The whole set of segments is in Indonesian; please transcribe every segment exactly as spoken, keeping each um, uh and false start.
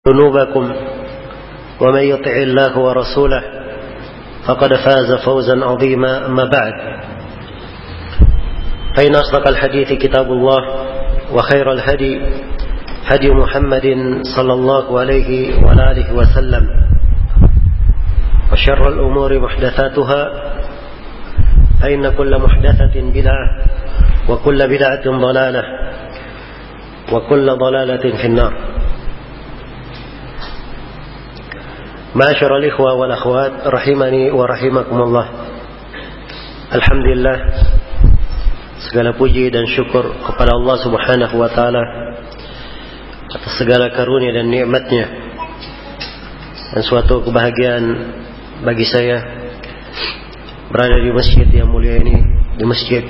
ذنوبكم ومن يطع الله ورسوله فقد فاز فوزا عظيما. أما بعد فإن أصدق الحديث كتاب الله وخير الهدي هدي محمد صلى الله عليه وعلى آله وسلم وشر الأمور محدثاتها فإن كل محدثة بدعة وكل بدعة ضلالة وكل ضلالة في النار. Ma'asyiral ikhwah wal akhwat rahimani wa rahimakumullah. Alhamdulillah, segala puji dan syukur kepada Allah Subhanahu wa taala atas segala karunia dan nikmatnya. Dan suatu kebahagiaan bagi saya berada di masjid yang mulia ini, di masjid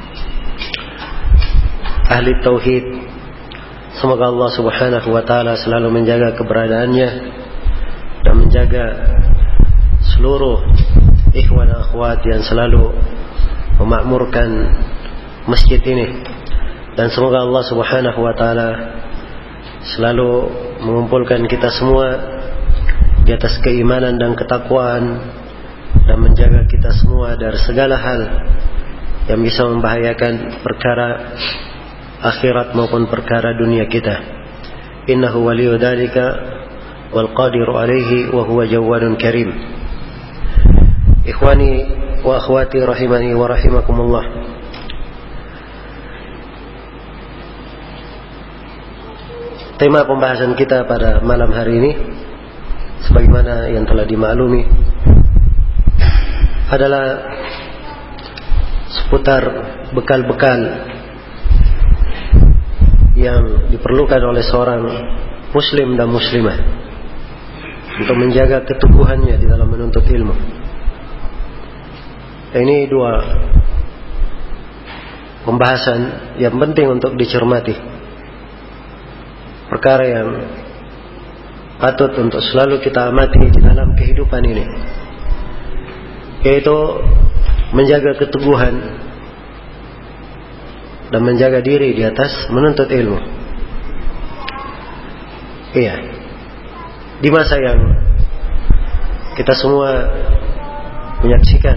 ahli tauhid. Semoga Allah Subhanahu wa taala selalu menjaga keberadaannya dan menjaga seluruh ikhwan dan akhwat yang selalu memakmurkan masjid ini. Dan semoga Allah Subhanahu wa taala selalu mengumpulkan kita semua di atas keimanan dan ketakwaan, dan menjaga kita semua dari segala hal yang bisa membahayakan perkara akhirat maupun perkara dunia kita. Innahu waliyyu dzalika wal qadiru alaihi wa huwa jawadun karim. Ikhwani wa akhwati rahimani wa rahimakumullah. Tema pembahasan kita pada malam hari ini, sebagaimana yang telah dimaklumi, adalah seputar bekal-bekal yang diperlukan oleh seorang muslim dan muslimah untuk menjaga keteguhannya di dalam menuntut ilmu. Ini dua pembahasan yang penting untuk dicermati, perkara yang patut untuk selalu kita amati di dalam kehidupan ini, yaitu menjaga keteguhan dan menjaga diri di atas menuntut ilmu. Iya, di masa yang kita semua menyaksikan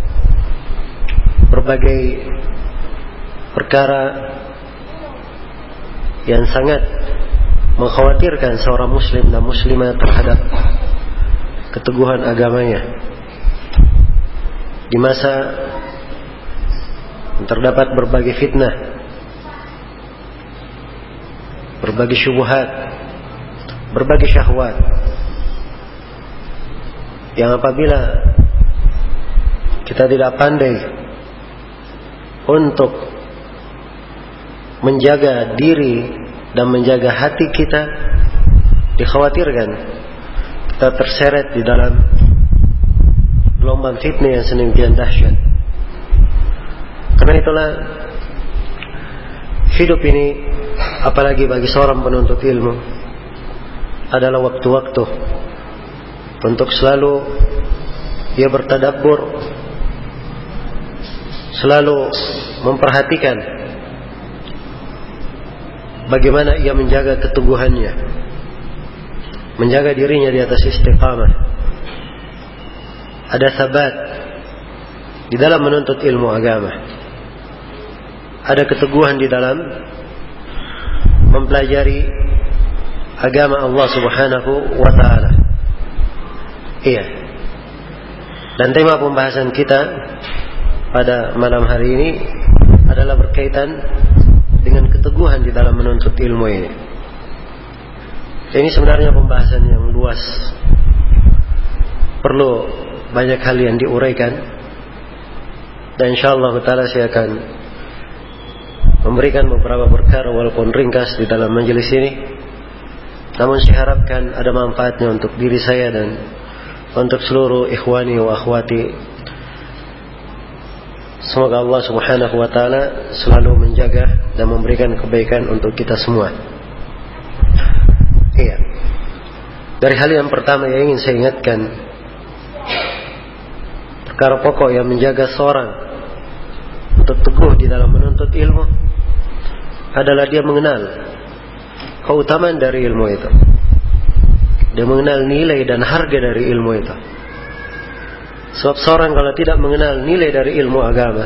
berbagai perkara yang sangat mengkhawatirkan seorang muslim dan muslimah terhadap keteguhan agamanya, di masa terdapat berbagai fitnah, berbagai syubhat, berbagai syahwat, yang apabila kita tidak pandai untuk menjaga diri dan menjaga hati kita, dikhawatirkan kita terseret di dalam gelombang fitnah yang sedemikian dahsyat. Karena itulah hidup ini, apalagi bagi seorang penuntut ilmu, adalah waktu-waktu untuk selalu ia bertadabbur, selalu memperhatikan bagaimana ia menjaga keteguhannya, menjaga dirinya di atas istiqamah, ada sabat di dalam menuntut ilmu agama, ada keteguhan di dalam mempelajari agama Allah Subhanahu wa ta'ala. Iya. Dan tema pembahasan kita pada malam hari ini adalah berkaitan dengan keteguhan di dalam menuntut ilmu ini. Ini sebenarnya pembahasan yang luas, perlu banyak hal yang diuraikan, dan insyaallah taala saya akan memberikan beberapa perkara walaupun ringkas di dalam majelis ini. Namun saya harapkan ada manfaatnya untuk diri saya dan untuk seluruh ikhwani wa akhwati. Semoga Allah Subhanahu wa taala selalu menjaga dan memberikan kebaikan untuk kita semua. Iya. Dari hal yang pertama yang ingin saya ingatkan, perkara pokok yang menjaga seorang untuk teguh di dalam menuntut ilmu adalah dia mengenal keutamaan dari ilmu itu. dia mengenal nilai dan harga dari ilmu itu. Sebab seorang kalau tidak mengenal nilai dari ilmu agama,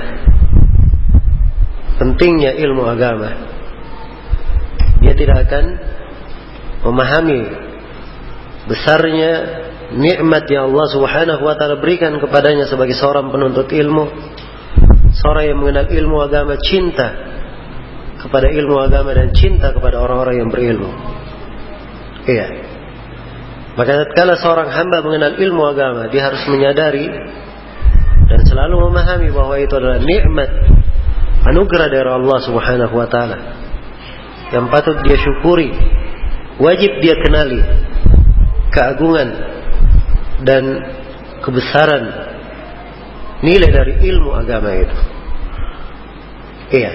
pentingnya ilmu agama, dia tidak akan memahami besarnya nikmat yang Allah Subhanahu wa taala berikan kepadanya sebagai seorang penuntut ilmu, seorang yang mengenal ilmu agama, cinta kepada ilmu agama dan cinta kepada orang-orang yang berilmu. Iya. Maka tatkala seorang hamba mengenal ilmu agama, dia harus menyadari dan selalu memahami bahwa itu adalah nikmat, anugerah dari Allah Subhanahu wa taala yang patut dia syukuri, wajib dia kenali keagungan dan kebesaran nilai dari ilmu agama itu. Iya.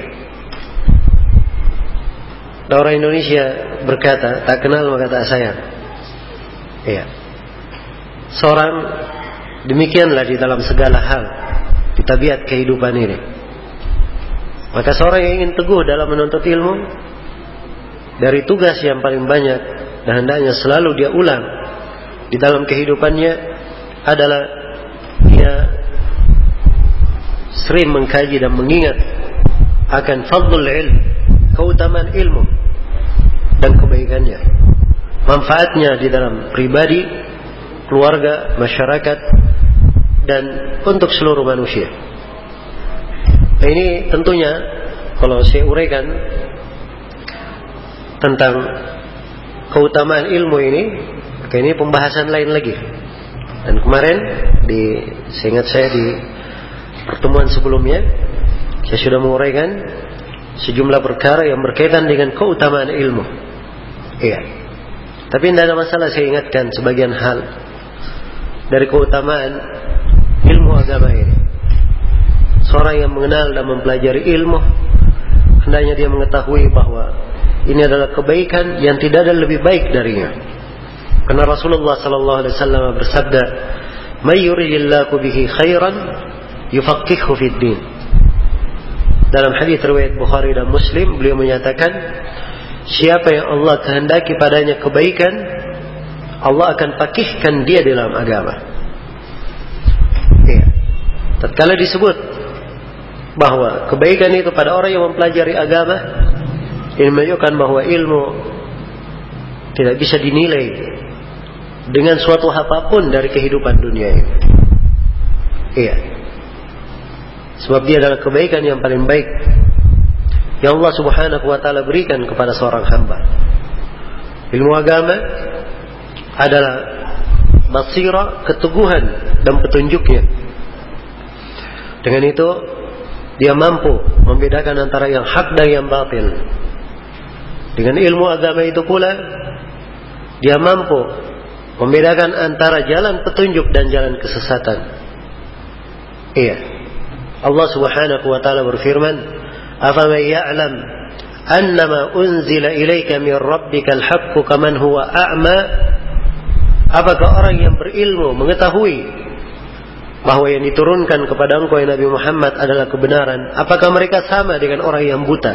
Orang Indonesia berkata, tak kenal maka tak sayang. Iya. Seorang demikianlah di dalam segala hal, di tabiat kehidupan ini. Maka seorang yang ingin teguh dalam menuntut ilmu, dari tugas yang paling banyak dan hendaknya selalu dia ulang di dalam kehidupannya adalah dia sering mengkaji dan mengingat akan fadlul ilm, keutamaan ilmu dan kebaikannya, manfaatnya di dalam pribadi, keluarga, masyarakat, dan untuk seluruh manusia. Nah, ini tentunya kalau saya uraikan tentang keutamaan ilmu ini, maka ini pembahasan lain lagi. Dan kemarin di seingat saya di pertemuan sebelumnya saya sudah menguraikan sejumlah perkara yang berkaitan dengan keutamaan ilmu. Iya. Tapi tidak ada masalah saya ingatkan sebagian hal dari keutamaan ilmu agama ini. Seorang yang mengenal dan mempelajari ilmu, hendaknya dia mengetahui bahwa ini adalah kebaikan yang tidak ada lebih baik darinya. Karena Rasulullah sallallahu alaihi wasallam bersabda, "May yuridillahu bihi khairan yufaqqihhu fid din." Dalam hadis riwayat Bukhari dan Muslim, beliau menyatakan, siapa yang Allah kehendaki padanya kebaikan, Allah akan fakihkan dia dalam agama. Ya. Tatkala disebut bahwa kebaikan itu pada orang yang mempelajari agama, ini menunjukkan bahwa ilmu tidak bisa dinilai dengan suatu apapun dari kehidupan dunia ini. Iya. Sebab dia adalah kebaikan yang paling baik yang Allah Subhanahu wa taala berikan kepada seorang hamba. Ilmu agama adalah basira, keteguhan dan petunjuknya. Dengan itu dia mampu membedakan antara yang hak dan yang batil. Dengan ilmu agama itu pula dia mampu membedakan antara jalan petunjuk dan jalan kesesatan. Iya. Allah Subhanahu wa taala berfirman, "Afaman ya'lam annama unzila ilaika min rabbikal haqqu kaman huwa a'ma?" Apakah orang yang berilmu mengetahui bahwa yang diturunkan kepada engkau ya Nabi Muhammad adalah kebenaran? Apakah mereka sama dengan orang yang buta?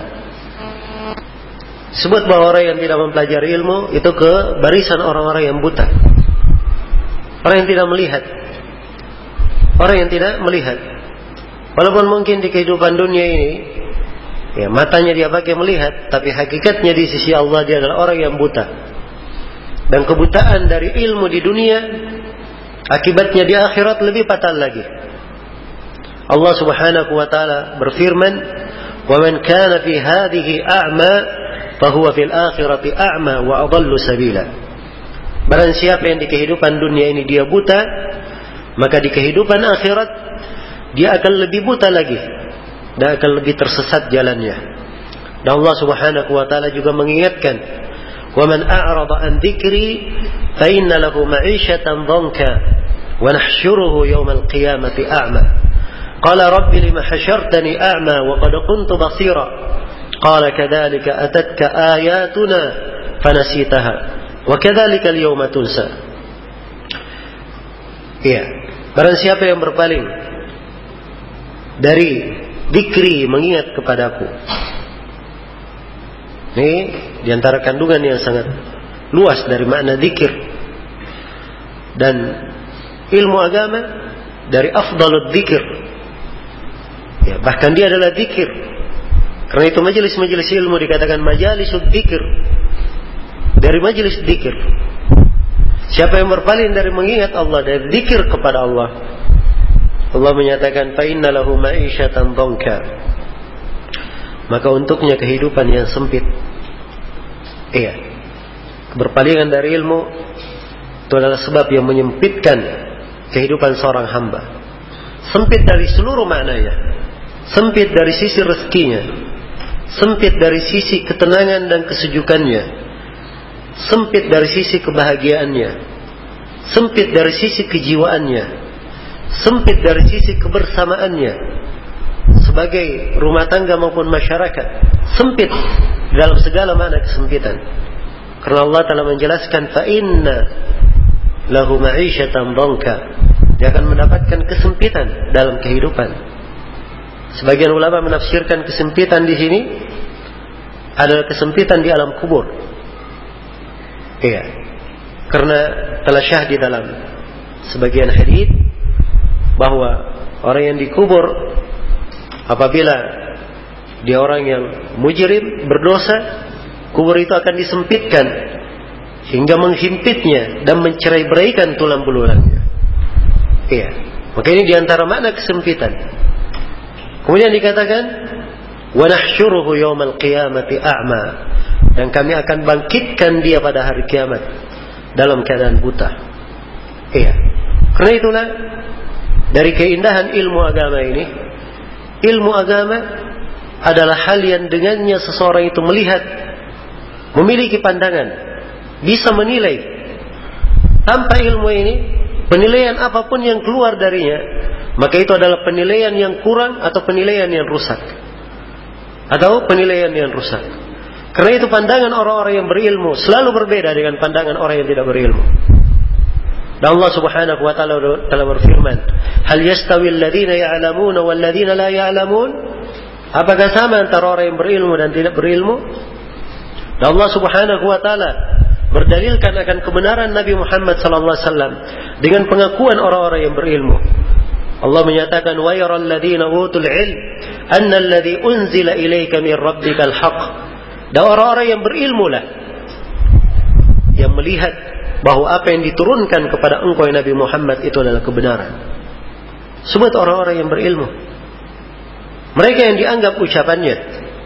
Sebut bahwa orang yang tidak mempelajari ilmu itu ke barisan orang-orang yang buta, orang yang tidak melihat, orang yang tidak melihat. Walaupun mungkin di kehidupan dunia ini ya matanya dia pakai melihat, tapi hakikatnya di sisi Allah dia adalah orang yang buta. Dan kebutaan dari ilmu di dunia akibatnya di akhirat lebih fatal lagi. Allah Subhanahu wa taala berfirman, "Wa man kana fi hadhihi a'ma fahuwa fil akhirati a'ma wa adallu sabila." Barang siapa yang di kehidupan dunia ini dia buta, maka di kehidupan akhirat dia akan lebih buta lagi dan akan lebih tersesat jalannya. Dan Allah Subhanahu wa taala juga mengingatkan, "Wa man a'rada an dzikri fa inna lahu ma'ishatan dhanka wa nahsyuruhu yawmal qiyamati a'ma. Qala rabbi lima hasyartani a'ma wa qad kuntu basira. Qala kadzalika atatka ayatuna fanasitaha wa kadzalika al-yawma tunsa." Iya, barang siapa yang berpaling dari zikri, mengingat kepadaku. Ini diantara kandungan yang sangat luas dari makna zikir, Dan ilmu agama dari afdalud dzikir. Ya, bahkan dia adalah dzikir. Karena itu majelis-majelis ilmu dikatakan majalisud dzikir. Dari majelis dzikir. Siapa yang berpaling dari mengingat Allah, dari dzikir kepada Allah, Allah menyatakan fa inna lahu ma'isyatan dhanka. Maka untuknya kehidupan yang sempit. Iya. Berpalingan dari ilmu itu adalah sebab yang menyempitkan kehidupan seorang hamba. Sempit dari seluruh maknanya. Sempit dari sisi rezekinya. Sempit dari sisi ketenangan dan kesejukannya. Sempit dari sisi kebahagiaannya. Sempit dari sisi kejiwaannya. Sempit dari sisi kebersamaannya sebagai rumah tangga maupun masyarakat. Sempit dalam segala makna kesempitan. Karena Allah telah menjelaskan fa inna lahu ma'isyatan dhanka. Dia akan mendapatkan kesempitan dalam kehidupan. Sebagian ulama menafsirkan kesempitan di sini adalah kesempitan di alam kubur. Iya. Karena telah syah di dalam sebagian hadis bahwa orang yang dikubur apabila dia orang yang mujrim, berdosa, kubur itu akan disempitkan hingga menghimpitnya dan mencerai-beraikan tulang belulangnya. Iya. Maka ini diantara makna kesempitan. Kemudian dikatakan wa nahsyuruhu yaumal qiyamati a'ma, dan kami akan bangkitkan dia pada hari kiamat dalam keadaan buta. Iya. Karena itulah dari keindahan ilmu agama ini, ilmu agama adalah hal yang dengannya seseorang itu melihat, memiliki pandangan, bisa menilai. Tanpa ilmu ini, penilaian apapun yang keluar darinya, maka itu adalah penilaian yang kurang atau penilaian yang rusak. Atau penilaian yang rusak. Karena itu pandangan orang-orang yang berilmu selalu berbeda dengan pandangan orang yang tidak berilmu. Dan Allah Subhanahu wa taala telah berfirman, "Hal yastawi alladziina ya'lamuuna wal ladziina la ya'lamuun?" Apakah sama antara orang yang berilmu dan tidak berilmu? Dan Allah Subhanahu wa taala berdalilkan akan kebenaran Nabi Muhammad sallallahu alaihi wasallam dengan pengakuan orang-orang yang berilmu. Allah menyatakan, "Wa yaral ladziina utul 'ilm anna alladzi unzila ilaika min rabbikal haqq." Dan orang-orang yang berilmu lah yang melihat bahwa apa yang diturunkan kepada engkau Nabi Muhammad itu adalah kebenaran. Sebut orang-orang yang berilmu. Mereka yang dianggap ucapannya,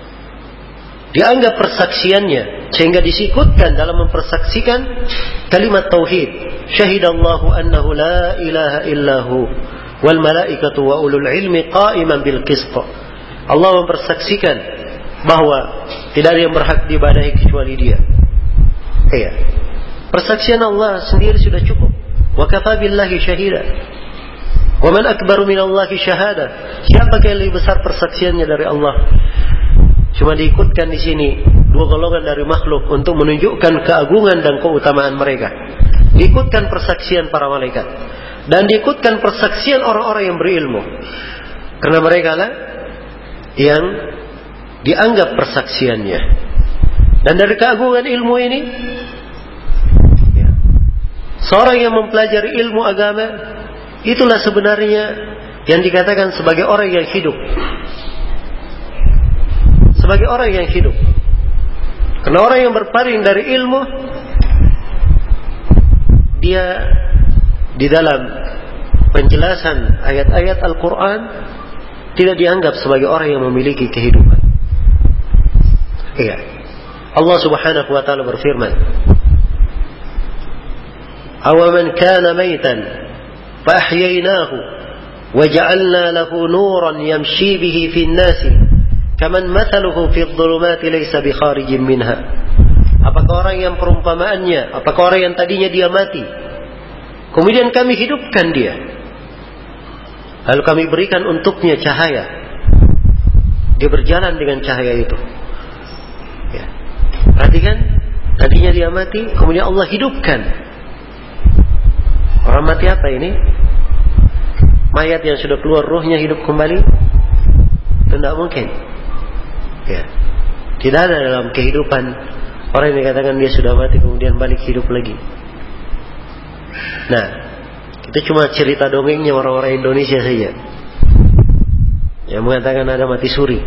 dianggap persaksiannya, sehingga disikutkan dalam mempersaksikan kalimat tauhid. Syahidallahu annahu la ilaha illahu wal malaikatu wa ulul ilmi qa'iman bil qist. Allah mempersaksikan bahwa tidak ada yang berhak diibadahi kecuali Dia. Iya. Persaksian Allah sendiri sudah cukup. Wa kafa billahi syahida. Wa man akbaru minallahi syahada. Siapa yang lebih besar persaksiannya dari Allah? Cuma diikutkan di sini dua golongan dari makhluk untuk menunjukkan keagungan dan keutamaan mereka. Diikutkan persaksian para malaikat dan diikutkan persaksian orang-orang yang berilmu. Karena mereka lah yang dianggap persaksiannya. Dan dari keagungan ilmu ini, seorang yang mempelajari ilmu agama, itulah sebenarnya yang dikatakan sebagai orang yang hidup. Sebagai orang yang hidup. Karena orang yang berpaling dari ilmu, dia di dalam penjelasan ayat-ayat Al-Quran tidak dianggap sebagai orang yang memiliki kehidupan. Iya. Allah Subhanahu wa taala berfirman, "Awaman kana maitan fa ahyaynaahu wa ja'alna lahu nuran yamshi bihi fin nasi kaman mathaluhu fi adh-dhulumati laysa bi kharijin minha." Apakah orang yang perumpamaannya, apakah orang yang tadinya dia mati, kemudian kami hidupkan dia, lalu kami berikan untuknya cahaya, dia berjalan dengan cahaya itu. Ya. Perhatikan, tadinya dia mati, kemudian Allah hidupkan. Orang mati apa ini? Mayat yang sudah keluar ruhnya hidup kembali? Tidak mungkin. Ya. Tidak ada dalam kehidupan orang yang dikatakan dia sudah mati kemudian balik hidup lagi. Nah, itu cuma cerita dongengnya orang-orang Indonesia saja yang mengatakan ada mati suri.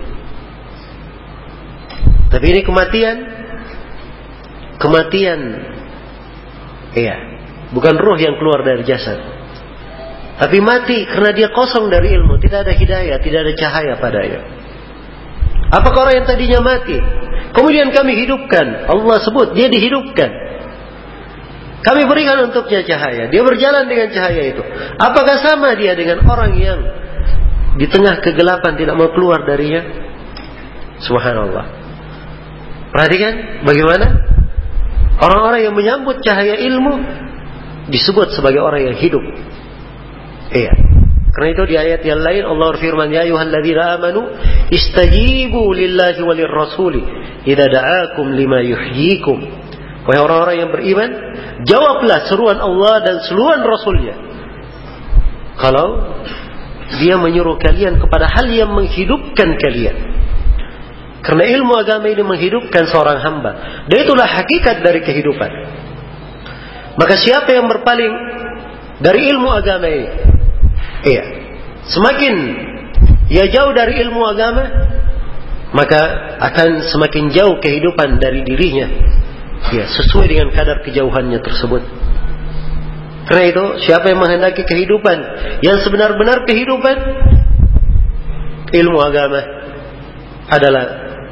Tapi ini kematian, kematian, iya, bukan ruh yang keluar dari jasad, tapi mati karena dia kosong dari ilmu, tidak ada hidayah, tidak ada cahaya padanya. Apakah orang yang tadinya mati, kemudian kami hidupkan? Allah sebut dia dihidupkan. Kami berikan untuknya cahaya, dia berjalan dengan cahaya itu. Apakah sama dia dengan orang yang di tengah kegelapan tidak mau keluar darinya? Subhanallah. Perhatikan bagaimana orang-orang yang menyambut cahaya ilmu disebut sebagai orang yang hidup. Iya. Karena itu di ayat yang lain Allah berfirman, ya ayyuhalladzina amanu istajibu lillahi walir rasuli idza da'akum lima yuhyikum. Wahai orang-orang yang beriman, jawablah seruan Allah dan seruan Rasulnya kalau dia menyuruh kalian kepada hal yang menghidupkan kalian. Karena ilmu agama ini menghidupkan seorang hamba, dan itulah hakikat dari kehidupan. Maka siapa yang berpaling dari ilmu agama ini, iya, semakin ia jauh dari ilmu agama, maka akan semakin jauh kehidupan dari dirinya, ya, sesuai dengan kadar kejauhannya tersebut. Karena itu, siapa yang menghendaki kehidupan yang sebenar-benar kehidupan, ilmu agama adalah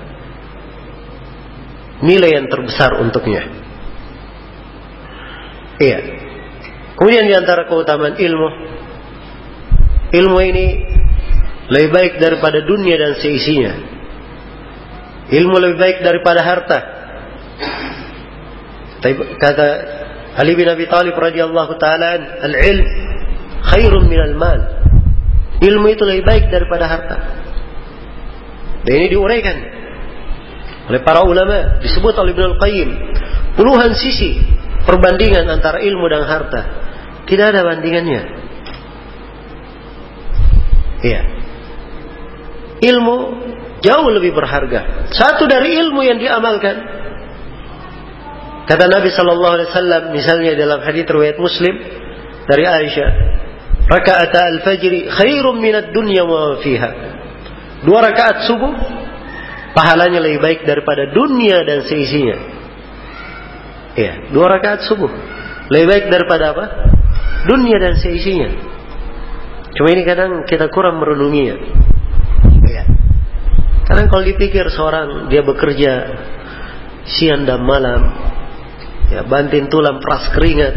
nilai yang terbesar untuknya. Iya. Kemudian di antara keutamaan ilmu, ilmu ini lebih baik daripada dunia dan seisinya. Ilmu lebih baik daripada harta. Kata Ali bin Abi Thalib radhiyallahu taala, al-ilm khairun minal mal. Ilmu itu lebih baik daripada harta. Dan ini diuraikan oleh para ulama, disebut oleh Ibnu Al-Qayyim, puluhan sisi perbandingan antara ilmu dan harta. Tidak ada bandingannya. Iya. Ilmu jauh lebih berharga. Satu dari ilmu yang diamalkan, kata Nabi sallallahu alaihi wasallam misalnya dalam hadis riwayat Muslim dari Aisyah, rakaat al-fajr khairum minad dunya wa fiha. Dua rakaat subuh pahalanya lebih baik daripada dunia dan seisinya. Iya, dua rakaat subuh lebih baik daripada apa? Dunia dan seisinya. Cuma ini kadang kita kurang merenunginya. Iya. Kadang kalau dipikir seorang dia bekerja siang dan malam, ya, banting tulang peras keringat,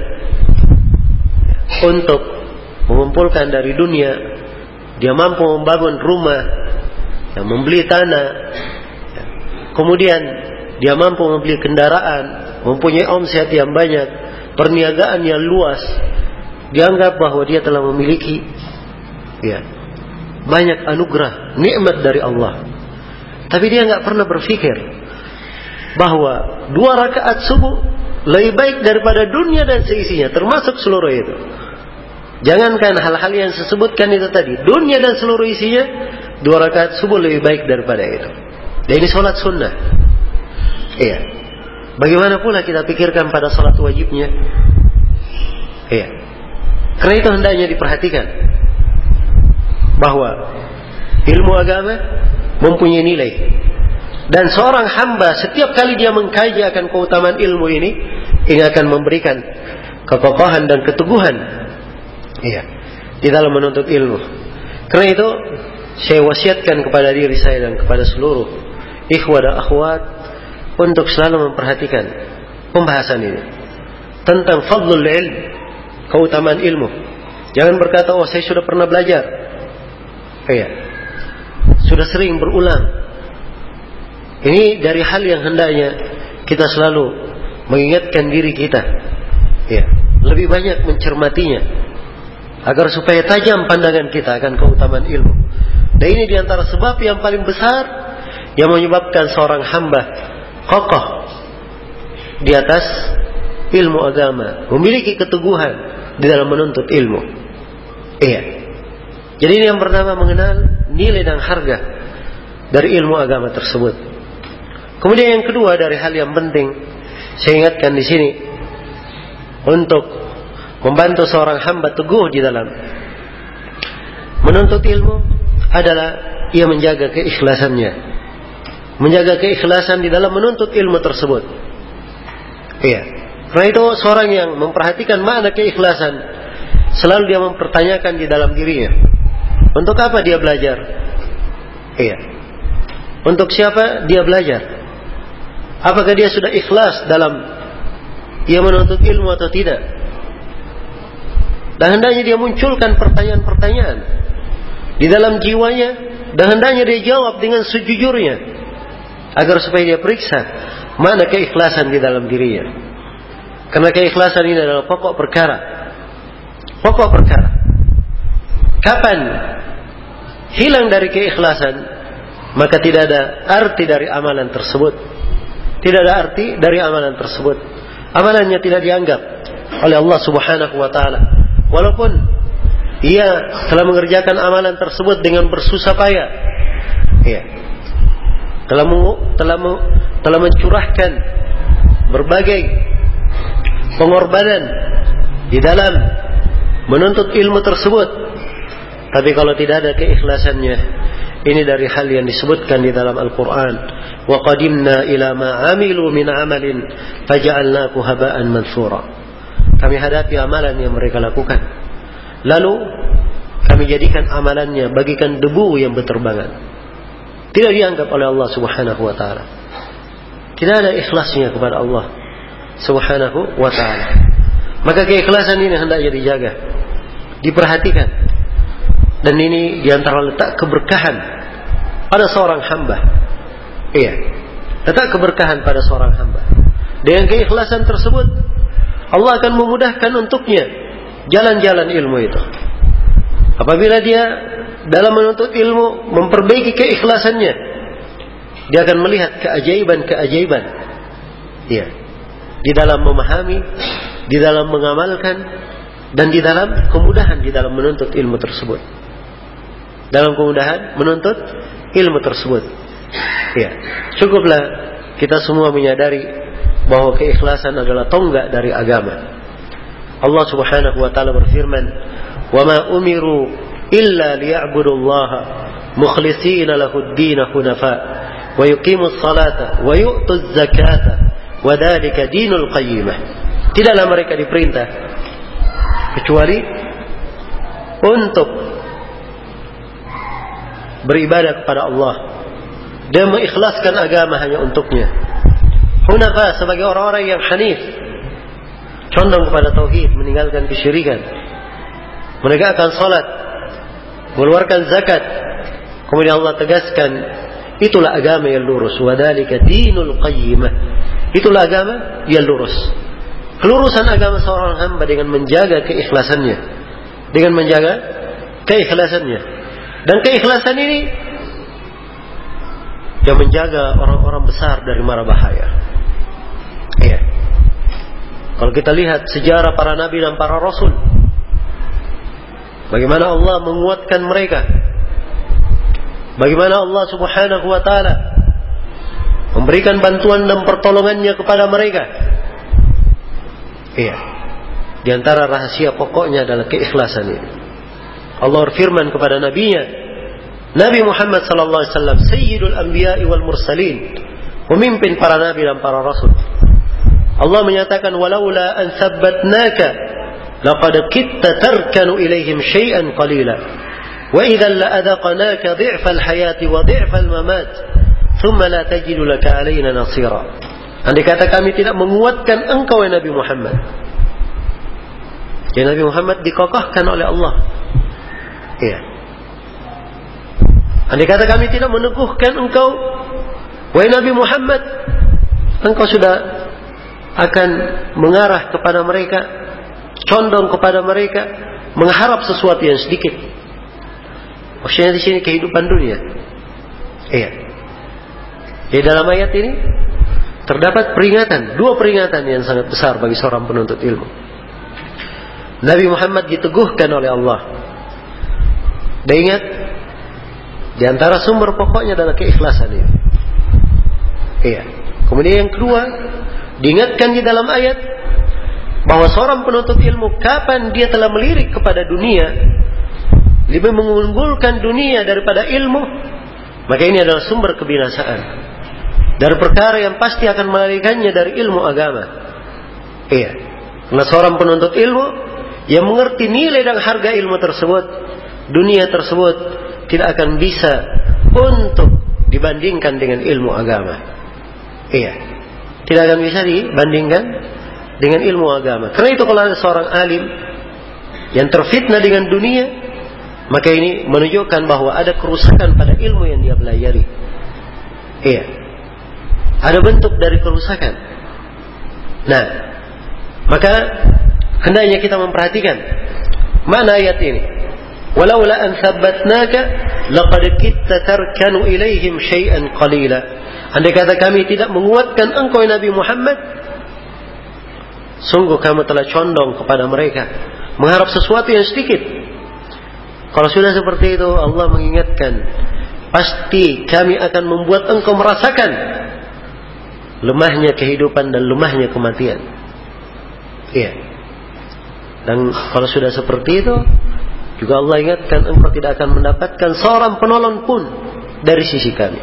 ya, untuk mengumpulkan dari dunia, dia mampu membangun rumah, ya, membeli tanah, ya, kemudian dia mampu membeli kendaraan, mempunyai omset yang banyak, perniagaan yang luas, dianggap bahwa dia telah memiliki, ya, banyak anugerah, nikmat dari Allah. Tapi dia nggak pernah berpikir bahwa dua rakaat subuh lebih baik daripada dunia dan seisinya, termasuk seluruh itu. Jangankan hal-hal yang saya sebutkan itu tadi, dunia dan seluruh isinya, dua rakaat subuh lebih baik daripada itu. Dan ini sholat sunnah. Iya. Bagaimana pula kita pikirkan pada sholat wajibnya? Iya. Karena itu hendaknya diperhatikan bahwa ilmu agama mempunyai nilai. Dan seorang hamba setiap kali dia mengkaji akan keutamaan ilmu ini, ini akan memberikan kekokohan dan keteguhan, iya, di dalam menuntut ilmu. Karena itu saya wasiatkan kepada diri saya dan kepada seluruh ikhwah dan akhwat untuk selalu memperhatikan pembahasan ini tentang fadlul ilm, keutamaan ilmu. Jangan berkata, oh saya sudah pernah belajar, iya, sudah sering berulang. Ini dari hal yang hendaknya kita selalu mengingatkan diri kita, ya, lebih banyak mencermatinya agar supaya tajam pandangan kita akan keutamaan ilmu. Dan ini diantara sebab yang paling besar yang menyebabkan seorang hamba kokoh di atas ilmu agama, memiliki keteguhan di dalam menuntut ilmu. Iya. Jadi ini yang pertama, mengenal nilai dan harga dari ilmu agama tersebut. Kemudian yang kedua dari hal yang penting saya ingatkan di sini untuk membantu seorang hamba teguh di dalam menuntut ilmu adalah ia menjaga keikhlasannya, menjaga keikhlasan di dalam menuntut ilmu tersebut. Iya. Karena itu seorang yang memperhatikan makna keikhlasan, selalu dia mempertanyakan di dalam dirinya, untuk apa dia belajar? Iya. Untuk siapa dia belajar? Apakah dia sudah ikhlas dalam ia menuntut ilmu atau tidak? Dan hendaknya dia munculkan pertanyaan-pertanyaan di dalam jiwanya, dan hendaknya dia jawab dengan sejujurnya, agar supaya dia periksa mana keikhlasan di dalam dirinya. Karena keikhlasan ini adalah pokok perkara. Pokok perkara. Kapan hilang dari keikhlasan, maka tidak ada arti dari amalan tersebut. Tidak ada arti dari amalan tersebut. Amalannya tidak dianggap oleh Allah Subhanahu wa taala. Walaupun ia telah mengerjakan amalan tersebut dengan bersusah payah. Ya. Telah telah telah mencurahkan berbagai pengorbanan di dalam menuntut ilmu tersebut. Tapi kalau tidak ada keikhlasannya, ini dari hal yang disebutkan di dalam Al-Quran. Wa qadimna ila ma amilu min amalin faja'alnahu haba'an mansura. Kami hadapi amalan yang mereka lakukan, lalu kami jadikan amalannya bagikan debu yang berterbangan. Tidak dianggap oleh Allah Subhanahu wa taala. Tidak ada ikhlasnya kepada Allah Subhanahu wa taala. Maka keikhlasan ini hendaknya dijaga, diperhatikan. Dan ini diantara letak keberkahan pada seorang hamba. Iya, letak keberkahan pada seorang hamba. Dengan keikhlasan tersebut, Allah akan memudahkan untuknya jalan-jalan ilmu itu. Apabila dia dalam menuntut ilmu memperbaiki keikhlasannya, dia akan melihat keajaiban-keajaiban. Iya, di dalam memahami, di dalam mengamalkan, dan di dalam kemudahan di dalam menuntut ilmu tersebut. Dalam kemudahan menuntut ilmu tersebut. Ya, cukuplah kita semua menyadari bahwa keikhlasan adalah tonggak dari agama. Allah Subhanahu wa taala berfirman, "Wa ma umiru illa liya'budullaha mukhlishina lahud-din hunafa wa yuqimus salata wa yu'tuz zakata wa dzalika dinul qayyimah." Tidaklah mereka diperintah kecuali untuk beribadah kepada Allah dan mengikhlaskan agama hanya untuknya. Hunafa sebagai orang-orang yang hanif, condong kepada tauhid, meninggalkan kesyirikan, menegakkan salat, mengeluarkan zakat. Kemudian Allah tegaskan, itulah agama yang lurus. Wa dzalika dinul qayyimah. Itulah agama yang lurus. Kelurusan agama seorang hamba dengan menjaga keikhlasannya, dengan menjaga keikhlasannya. Dan keikhlasan ini yang menjaga orang-orang besar dari mara bahaya. Iya. Kalau kita lihat sejarah para nabi dan para rasul, bagaimana Allah menguatkan mereka, bagaimana Allah Subhanahu wa taala memberikan bantuan dan pertolongannya kepada mereka. Iya. Di antara rahasia pokoknya adalah keikhlasan ini. Allah berfirman kepada nabinya, Nabi Muhammad sallallahu alaihi wasallam, sayyidul anbiya'i wal mursalin, pemimpin para nabi dan para rasul. Allah menyatakan, walaula an sabbatnaka laqad kitta tarkanu ilaihim syai'an qalila wa idzan la adaqnaka dhi'fal hayati wa dhi'fal mamat thumma la tajidu laka alaina nasira. Andai kata kami tidak menguatkan engkau ya Nabi Muhammad. Ya Nabi Muhammad dikokohkan oleh Allah. Iya. Andai kata kami tidak meneguhkan engkau, wahai Nabi Muhammad, engkau sudah akan mengarah kepada mereka, condong kepada mereka, mengharap sesuatu yang sedikit. Maksudnya di sini kehidupan dunia. Iya. Di dalam ayat ini terdapat peringatan, dua peringatan yang sangat besar bagi seorang penuntut ilmu. Nabi Muhammad diteguhkan oleh Allah. Dan ingat, di antara sumber pokoknya adalah keikhlasan ini. Iya. Kemudian yang kedua, diingatkan di dalam ayat bahwa seorang penuntut ilmu kapan dia telah melirik kepada dunia, lebih mengunggulkan dunia daripada ilmu, maka ini adalah sumber kebinasaan. Dari perkara yang pasti akan melarikannya dari ilmu agama. Iya. Karena seorang penuntut ilmu yang mengerti nilai dan harga ilmu tersebut, dunia tersebut tidak akan bisa untuk dibandingkan dengan ilmu agama. Iya. Tidak akan bisa dibandingkan dengan ilmu agama. Karena itu kalau ada seorang alim yang terfitnah dengan dunia, maka ini menunjukkan bahwa ada kerusakan pada ilmu yang dia pelajari. Iya. Ada bentuk dari kerusakan. Nah, maka hendaknya kita memperhatikan mana ayat ini. Walaula an thabbatnaka laqad kitta tarkanu ilaihim syai'an qalila. Andai kata kami tidak menguatkan engkau Nabi Muhammad, sungguh kamu telah condong kepada mereka, mengharap sesuatu yang sedikit. Kalau sudah seperti itu, Allah mengingatkan, pasti kami akan membuat engkau merasakan lemahnya kehidupan dan lemahnya kematian. Iya. Dan kalau sudah seperti itu, juga Allah ingatkan, engkau tidak akan mendapatkan seorang penolong pun dari sisi kami.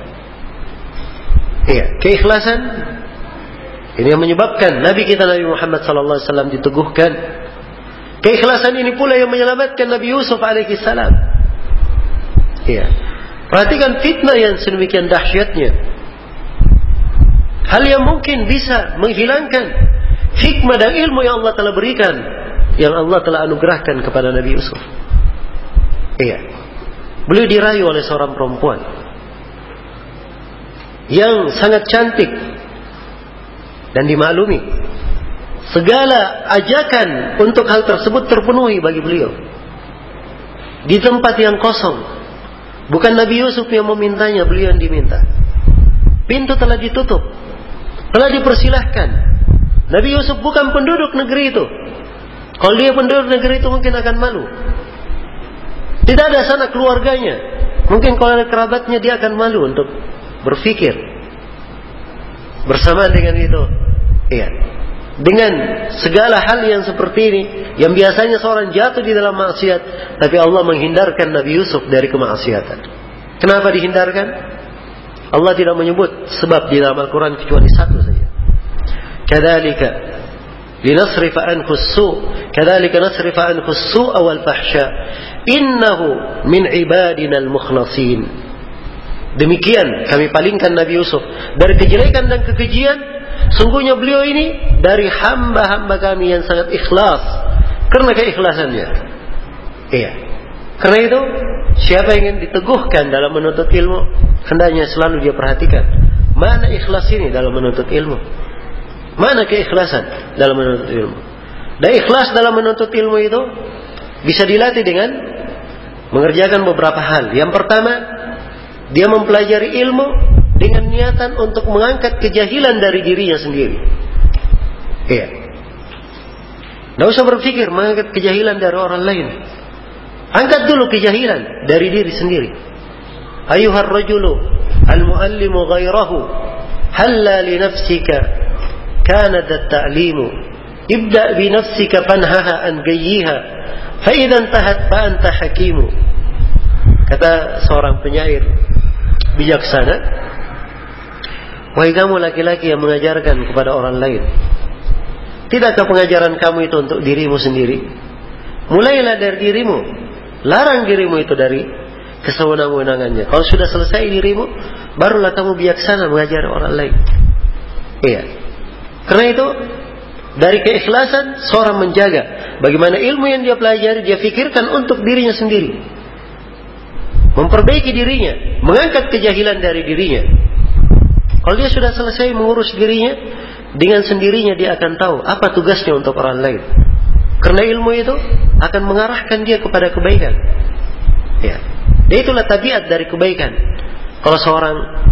Iya, keikhlasan ini yang menyebabkan Nabi kita Nabi Muhammad sallallahu alaihi wasallam diteguhkan. Keikhlasan ini pula yang menyelamatkan Nabi Yusuf alaihi salam. Iya. Perhatikan fitnah yang sedemikian dahsyatnya. Hal yang mungkin bisa menghilangkan hikmah dan ilmu yang Allah telah berikan, yang Allah telah anugerahkan kepada Nabi Yusuf. Iya. Beliau dirayu oleh seorang perempuan yang sangat cantik dan dimaklumi. Segala ajakan untuk hal tersebut terpenuhi bagi beliau. Di tempat yang kosong. Bukan Nabi Yusuf yang memintanya, beliau yang diminta. Pintu telah ditutup, telah dipersilahkan. Nabi Yusuf bukan penduduk negeri itu. Kalau dia penduduk negeri itu mungkin akan malu. Tidak ada sana keluarganya. Mungkin kalau ada kerabatnya dia akan malu untuk berpikir. Bersama dengan itu, iya, dengan segala hal yang seperti ini, yang biasanya seorang jatuh di dalam maksiat, tapi Allah menghindarkan Nabi Yusuf dari kemaksiatan. Kenapa dihindarkan? Allah tidak menyebut sebab di dalam Al-Quran kecuali satu saja. Kadzalika linasrifa anhu as-su', kadzalika nasrifa anhu as-su'a wal fahsya, innahu min ibadina al-mukhlasin. Demikian kami palingkan Nabi Yusuf dari kejelekan dan kekejian. Sungguhnya beliau ini dari hamba-hamba kami yang sangat ikhlas, karena keikhlasannya. Iya. Karena itu, siapa yang ingin diteguhkan dalam menuntut ilmu, hendaknya selalu dia perhatikan mana ikhlas ini dalam menuntut ilmu, mana keikhlasan dalam menuntut ilmu. Dan ikhlas dalam menuntut ilmu itu bisa dilatih dengan mengerjakan beberapa hal. Yang pertama, dia mempelajari ilmu dengan niatan untuk mengangkat kejahilan dari dirinya sendiri. Iya. Tidak usah berpikir mengangkat kejahilan dari orang lain. Angkat dulu kejahilan dari diri sendiri. Ayuhar rajulu al-muallimu ghairahu halla li nafsika kana dat-ta'limu ibda bi nafsika fanhaha an gayyiha fa idza intahat fa anta hakimu. Kata seorang penyair bijaksana, wahai kamu laki-laki yang mengajarkan kepada orang lain, tidakkah pengajaran kamu itu untuk dirimu sendiri? Mulailah dari dirimu, larang dirimu itu dari kesewenang-wenangannya. Kalau sudah selesai dirimu, barulah kamu bijaksana mengajar orang lain. Iya. Karena itu, dari keikhlasan seorang menjaga bagaimana ilmu yang dia pelajari dia fikirkan untuk dirinya sendiri, memperbaiki dirinya, mengangkat kejahilan dari dirinya. Kalau dia sudah selesai mengurus dirinya, dengan sendirinya dia akan tahu apa tugasnya untuk orang lain. Karena ilmu itu akan mengarahkan dia kepada kebaikan. Ya. Dan itulah tabiat dari kebaikan. Kalau seorang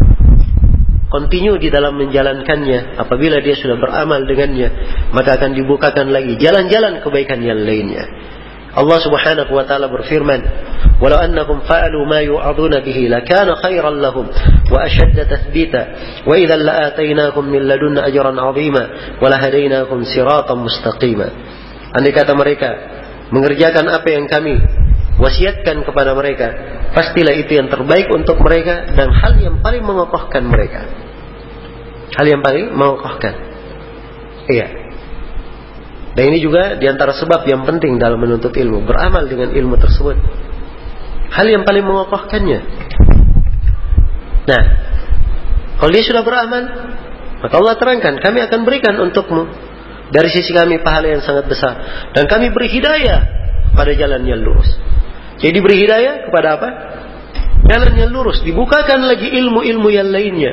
continue di dalam menjalankannya, apabila dia sudah beramal dengannya, maka akan dibukakan lagi jalan-jalan kebaikan yang lainnya. Allah Subhanahu wa taala berfirman, "Walau annahum fa'alu ma yu'aduna bihi lakana khairan lahum wa ashadda tathbita wa idzan la'atainahum min ladunna ajran 'azima wa lahadainahum siratan mustaqima." Andai kata mereka mengerjakan apa yang kami wasiatkan kepada mereka, pastilah itu yang terbaik untuk mereka dan hal yang paling mengokohkan mereka. Hal yang paling mengokohkan. Iya. Dan ini juga diantara sebab yang penting dalam menuntut ilmu, beramal dengan ilmu tersebut. Hal yang paling mengokohkannya. Nah, kalau dia sudah beramal, maka Allah terangkan, kami akan berikan untukmu dari sisi kami pahala yang sangat besar, dan kami beri hidayah pada jalan yang lurus. Jadi diberi hidayah kepada apa? Jalan yang lurus. Dibukakan lagi ilmu-ilmu yang lainnya.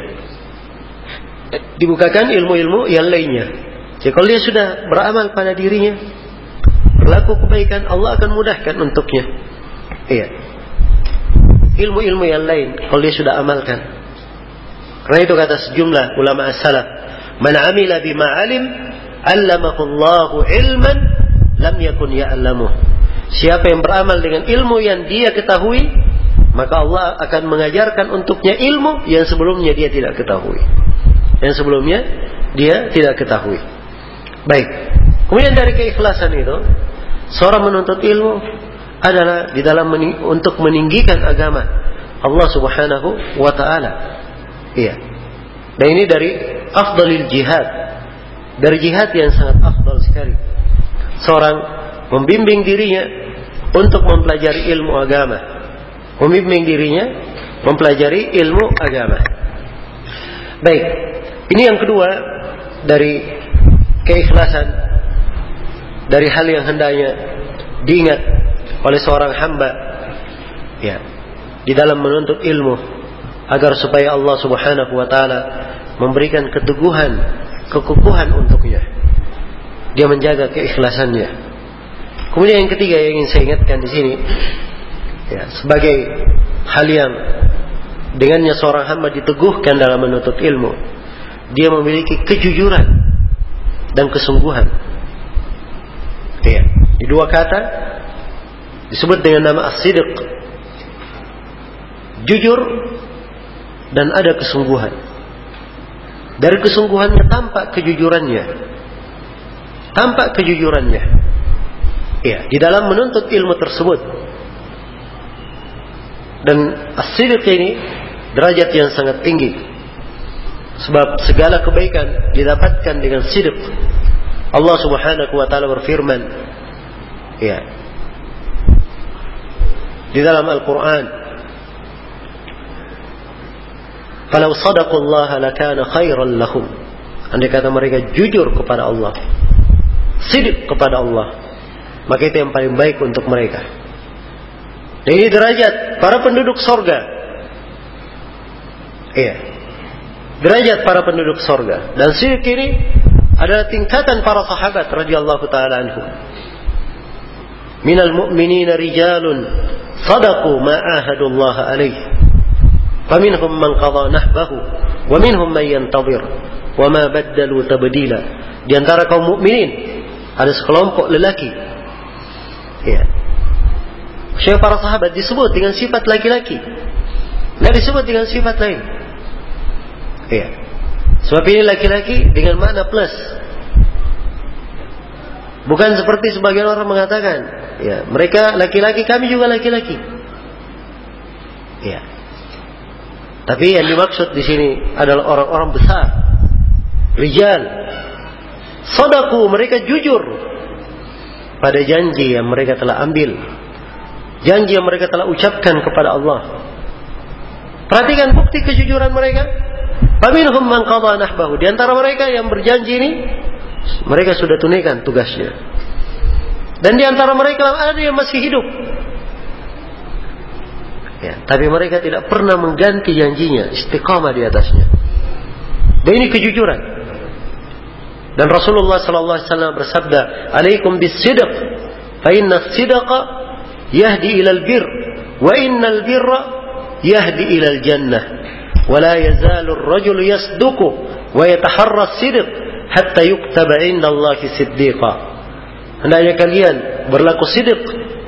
Dibukakan ilmu-ilmu yang lainnya. Jadi kalau dia sudah beramal pada dirinya, berlaku kebaikan, Allah akan mudahkan untuknya. Iya. Ilmu-ilmu yang lain kalau dia sudah amalkan. Karena itu kata sejumlah ulama as-salaf, "Man 'amila bima 'alim, 'allamahu Allahu 'ilman lam yakun ya'lamuh." Siapa yang beramal dengan ilmu yang dia ketahui, maka Allah akan mengajarkan untuknya ilmu yang sebelumnya dia tidak ketahui. Yang sebelumnya dia tidak ketahui. Baik. Kemudian dari keikhlasan itu, seorang menuntut ilmu adalah di dalam mening- untuk meninggikan agama Allah Subhanahu wa taala. Iya. Dan ini dari afdalil jihad. Dari jihad yang sangat afdal sekali. Seorang membimbing dirinya untuk mempelajari ilmu agama. Membimbing dirinya mempelajari ilmu agama. Baik. Ini yang kedua dari keikhlasan, dari hal yang hendaknya diingat oleh seorang hamba, ya, di dalam menuntut ilmu, agar supaya Allah Subhanahu wa taala memberikan keteguhan, kekukuhan untuknya. Dia menjaga keikhlasannya. Kemudian yang ketiga yang ingin saya ingatkan di sini, ya, sebagai hal yang dengannya seorang hamba diteguhkan dalam menuntut ilmu, dia memiliki kejujuran dan kesungguhan. Ya, di dua kata disebut dengan nama as-sidq. Jujur dan ada kesungguhan. Dari kesungguhannya tampak kejujurannya. Tampak kejujurannya. Ya, di dalam menuntut ilmu tersebut. Dan as-sidq ini derajat yang sangat tinggi. Sebab segala kebaikan didapatkan dengan sidq. Allah Subhanahu wa taala berfirman, ya, di dalam Al-Qur'an, "Falau shadaqullaha lakana khairan lahum." Andai kata mereka jujur kepada Allah, sidq kepada Allah, maka itu yang paling baik untuk mereka. Dan ini derajat para penduduk surga. Iya. Derajat para penduduk surga. Dan sidq ini adalah tingkatan para sahabat radhiyallahu taala anhum. Minal mu'minina rijalun sadaqu ma ahadullah alaihi. Faminhum man qadha nahbahu wa minhum man yantazir wa ma baddalu tabdila. Di antara kaum mukminin ada sekelompok lelaki. Ya. Siapa para sahabat disebut dengan sifat laki-laki. Tidak disebut dengan sifat lain. Ya. Sebab ini laki-laki dengan makna plus. Bukan seperti sebagian orang mengatakan, ya, mereka laki-laki, kami juga laki-laki. Ya. Tapi yang dimaksud di sini adalah orang-orang besar, rijal. Shadaku, mereka jujur pada janji yang mereka telah ambil, janji yang mereka telah ucapkan kepada Allah. Perhatikan bukti kejujuran mereka. Faminhum man qadha nahbahu. Di antara mereka yang berjanji ini, mereka sudah tunaikan tugasnya. Dan di antara mereka ada yang masih hidup. Ya, tapi mereka tidak pernah mengganti janjinya, istiqamah di atasnya. Dan ini kejujuran. Dan Rasulullah sallallahu alaihi wasallam bersabda, "Alaikum bis-sidq, fa inna as-sidqa yahdi ila al-birr, wa inna al-birra yahdi ila al-jannah, wa la yazalu ar-rajulu yasduqu wa yataharra as-sidq hatta yuktaba 'inda Allahi siddiqa." Hendaknya kalian berlaku sidq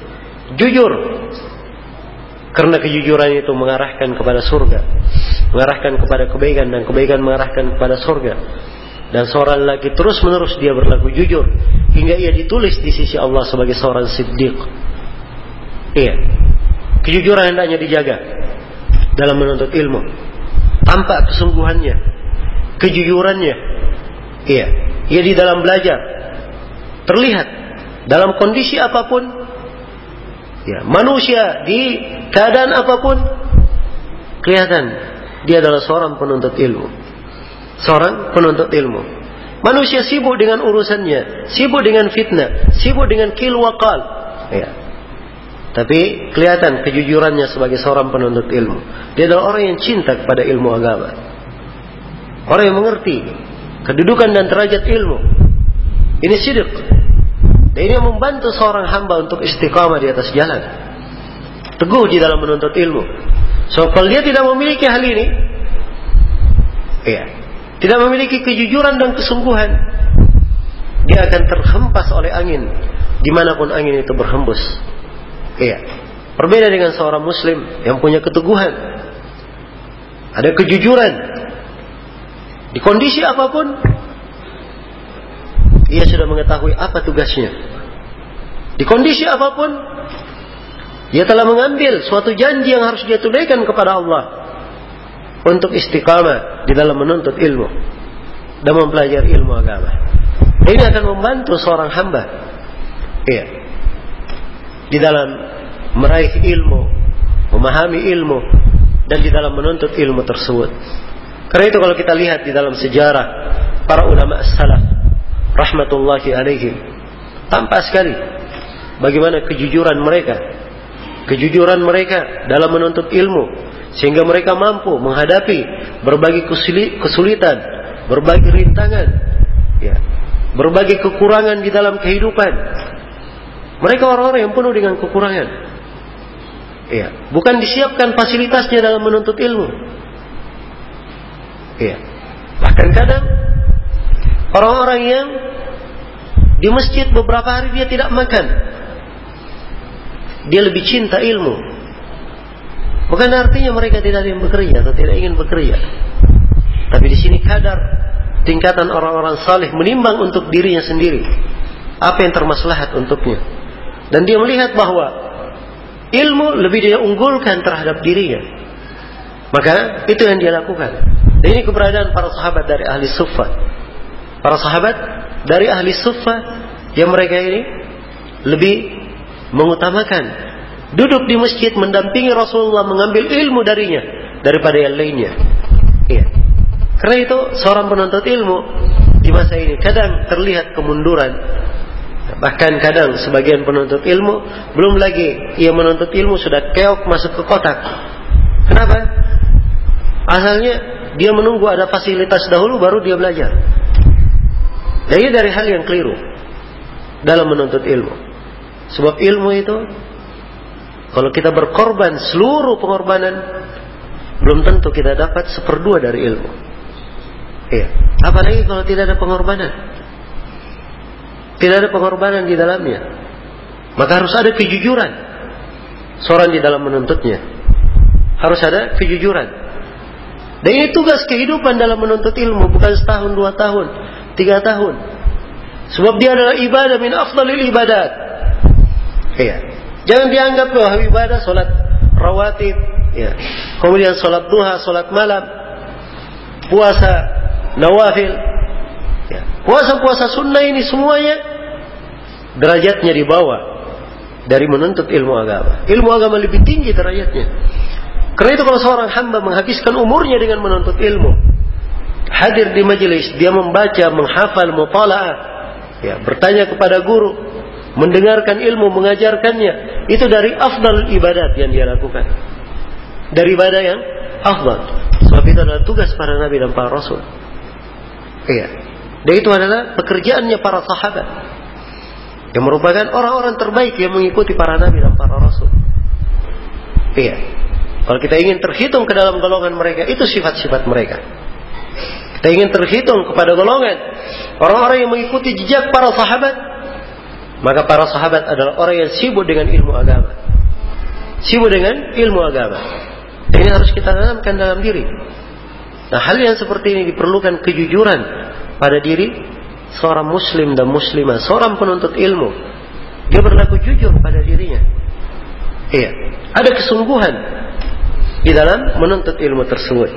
jujur. Karena kejujuran itu mengarahkan kepada surga, mengarahkan kepada kebaikan, dan kebaikan mengarahkan kepada surga. Dan seorang lelaki terus menerus dia berlaku jujur hingga ia ditulis di sisi Allah sebagai seorang siddiq. Iya, kejujuran hendaknya dijaga dalam menuntut ilmu. Tampak kesungguhannya, kejujurannya. Iya, ia di dalam belajar terlihat dalam kondisi apapun. Ya, manusia di keadaan apapun kelihatan dia adalah seorang penuntut ilmu. Seorang penuntut ilmu. Manusia sibuk dengan urusannya, sibuk dengan fitnah, sibuk dengan qil wa qal. Ya. Tapi kelihatan kejujurannya sebagai seorang penuntut ilmu. Dia adalah orang yang cinta kepada ilmu agama. Orang yang mengerti kedudukan dan derajat ilmu. Ini sidq. Dan ini membantu seorang hamba untuk istiqamah di atas jalan, teguh di dalam menuntut ilmu. So kalau dia tidak memiliki hal ini, iya, tidak memiliki kejujuran dan kesungguhan, dia akan terhempas oleh angin dimanapun angin itu berhembus. Iya, berbeda dengan seorang muslim yang punya keteguhan, ada kejujuran di kondisi apapun. Ia sudah mengetahui apa tugasnya. Di kondisi apapun, ia telah mengambil suatu janji yang harus dia tunaikan kepada Allah untuk istiqamah di dalam menuntut ilmu dan mempelajari ilmu agama. Ini akan membantu seorang hamba, iya, di dalam meraih ilmu, memahami ilmu, dan di dalam menuntut ilmu tersebut. Karena itu kalau kita lihat di dalam sejarah para ulama as-salaf rahmatullahi alaihim, tampak sekali bagaimana kejujuran mereka, kejujuran mereka dalam menuntut ilmu, sehingga mereka mampu menghadapi berbagai kesulitan, berbagai rintangan, ya, berbagai kekurangan di dalam kehidupan. Mereka orang-orang yang penuh dengan kekurangan, ya, bukan disiapkan fasilitasnya dalam menuntut ilmu, ya. Bahkan kadang orang-orang yang di masjid beberapa hari dia tidak makan, dia lebih cinta ilmu. Bukan artinya mereka tidak ada yang bekerja atau tidak ingin bekerja, tapi di sini kadar tingkatan orang-orang saleh menimbang untuk dirinya sendiri apa yang termaslahat untuknya, dan dia melihat bahwa ilmu lebih dia unggulkan terhadap dirinya, maka itu yang dia lakukan. Dan ini keberadaan para sahabat dari ahli suffah. Para sahabat dari ahli suffah yang mereka ini lebih mengutamakan duduk di masjid mendampingi Rasulullah mengambil ilmu darinya daripada yang lainnya. Iya. Karena itu seorang penuntut ilmu di masa ini kadang terlihat kemunduran. Bahkan kadang sebagian penuntut ilmu belum lagi ia menuntut ilmu sudah keok masuk ke kotak. Kenapa? Asalnya dia menunggu ada fasilitas dahulu baru dia belajar. Dan ini dari hal yang keliru dalam menuntut ilmu. Sebab ilmu itu, kalau kita berkorban seluruh pengorbanan, belum tentu kita dapat seperdua dari ilmu. Iya. Apalagi kalau tidak ada pengorbanan, tidak ada pengorbanan di dalamnya, maka harus ada kejujuran. Seorang di dalam menuntutnya harus ada kejujuran. Dan ini tugas kehidupan dalam menuntut ilmu, bukan setahun, dua tahun, tiga tahun. Sebab dia adalah ibadah min afdalil ibadat. Iya. Jangan dianggap bahwa ibadah solat rawatib, ya. Kemudian solat duha, solat malam, puasa nawafil, ya. Puasa-puasa sunnah ini semuanya derajatnya di bawah dari menuntut ilmu agama. Ilmu agama lebih tinggi derajatnya. Karena itu kalau seorang hamba menghabiskan umurnya dengan menuntut ilmu, hadir di majelis, dia membaca, menghafal, mutalaah, ya, bertanya kepada guru, mendengarkan ilmu, mengajarkannya, itu dari afdal ibadat yang dia lakukan. Dari ibadah yang afdal. Sebab itu adalah tugas para nabi dan para rasul. Iya. Dan itu adalah pekerjaannya para sahabat, yang merupakan orang-orang terbaik yang mengikuti para nabi dan para rasul. Iya. Kalau kita ingin terhitung ke dalam golongan mereka, itu sifat-sifat mereka. Kita ingin terhitung kepada golongan orang-orang yang mengikuti jejak para sahabat, maka para sahabat adalah orang yang sibuk dengan ilmu agama. sibuk dengan ilmu agama. Ini harus kita tanamkan dalam diri. Nah, hal yang seperti ini diperlukan kejujuran pada diri seorang muslim dan muslimah, seorang penuntut ilmu. Dia berlaku jujur pada dirinya. Iya, ada kesungguhan di dalam menuntut ilmu tersebut.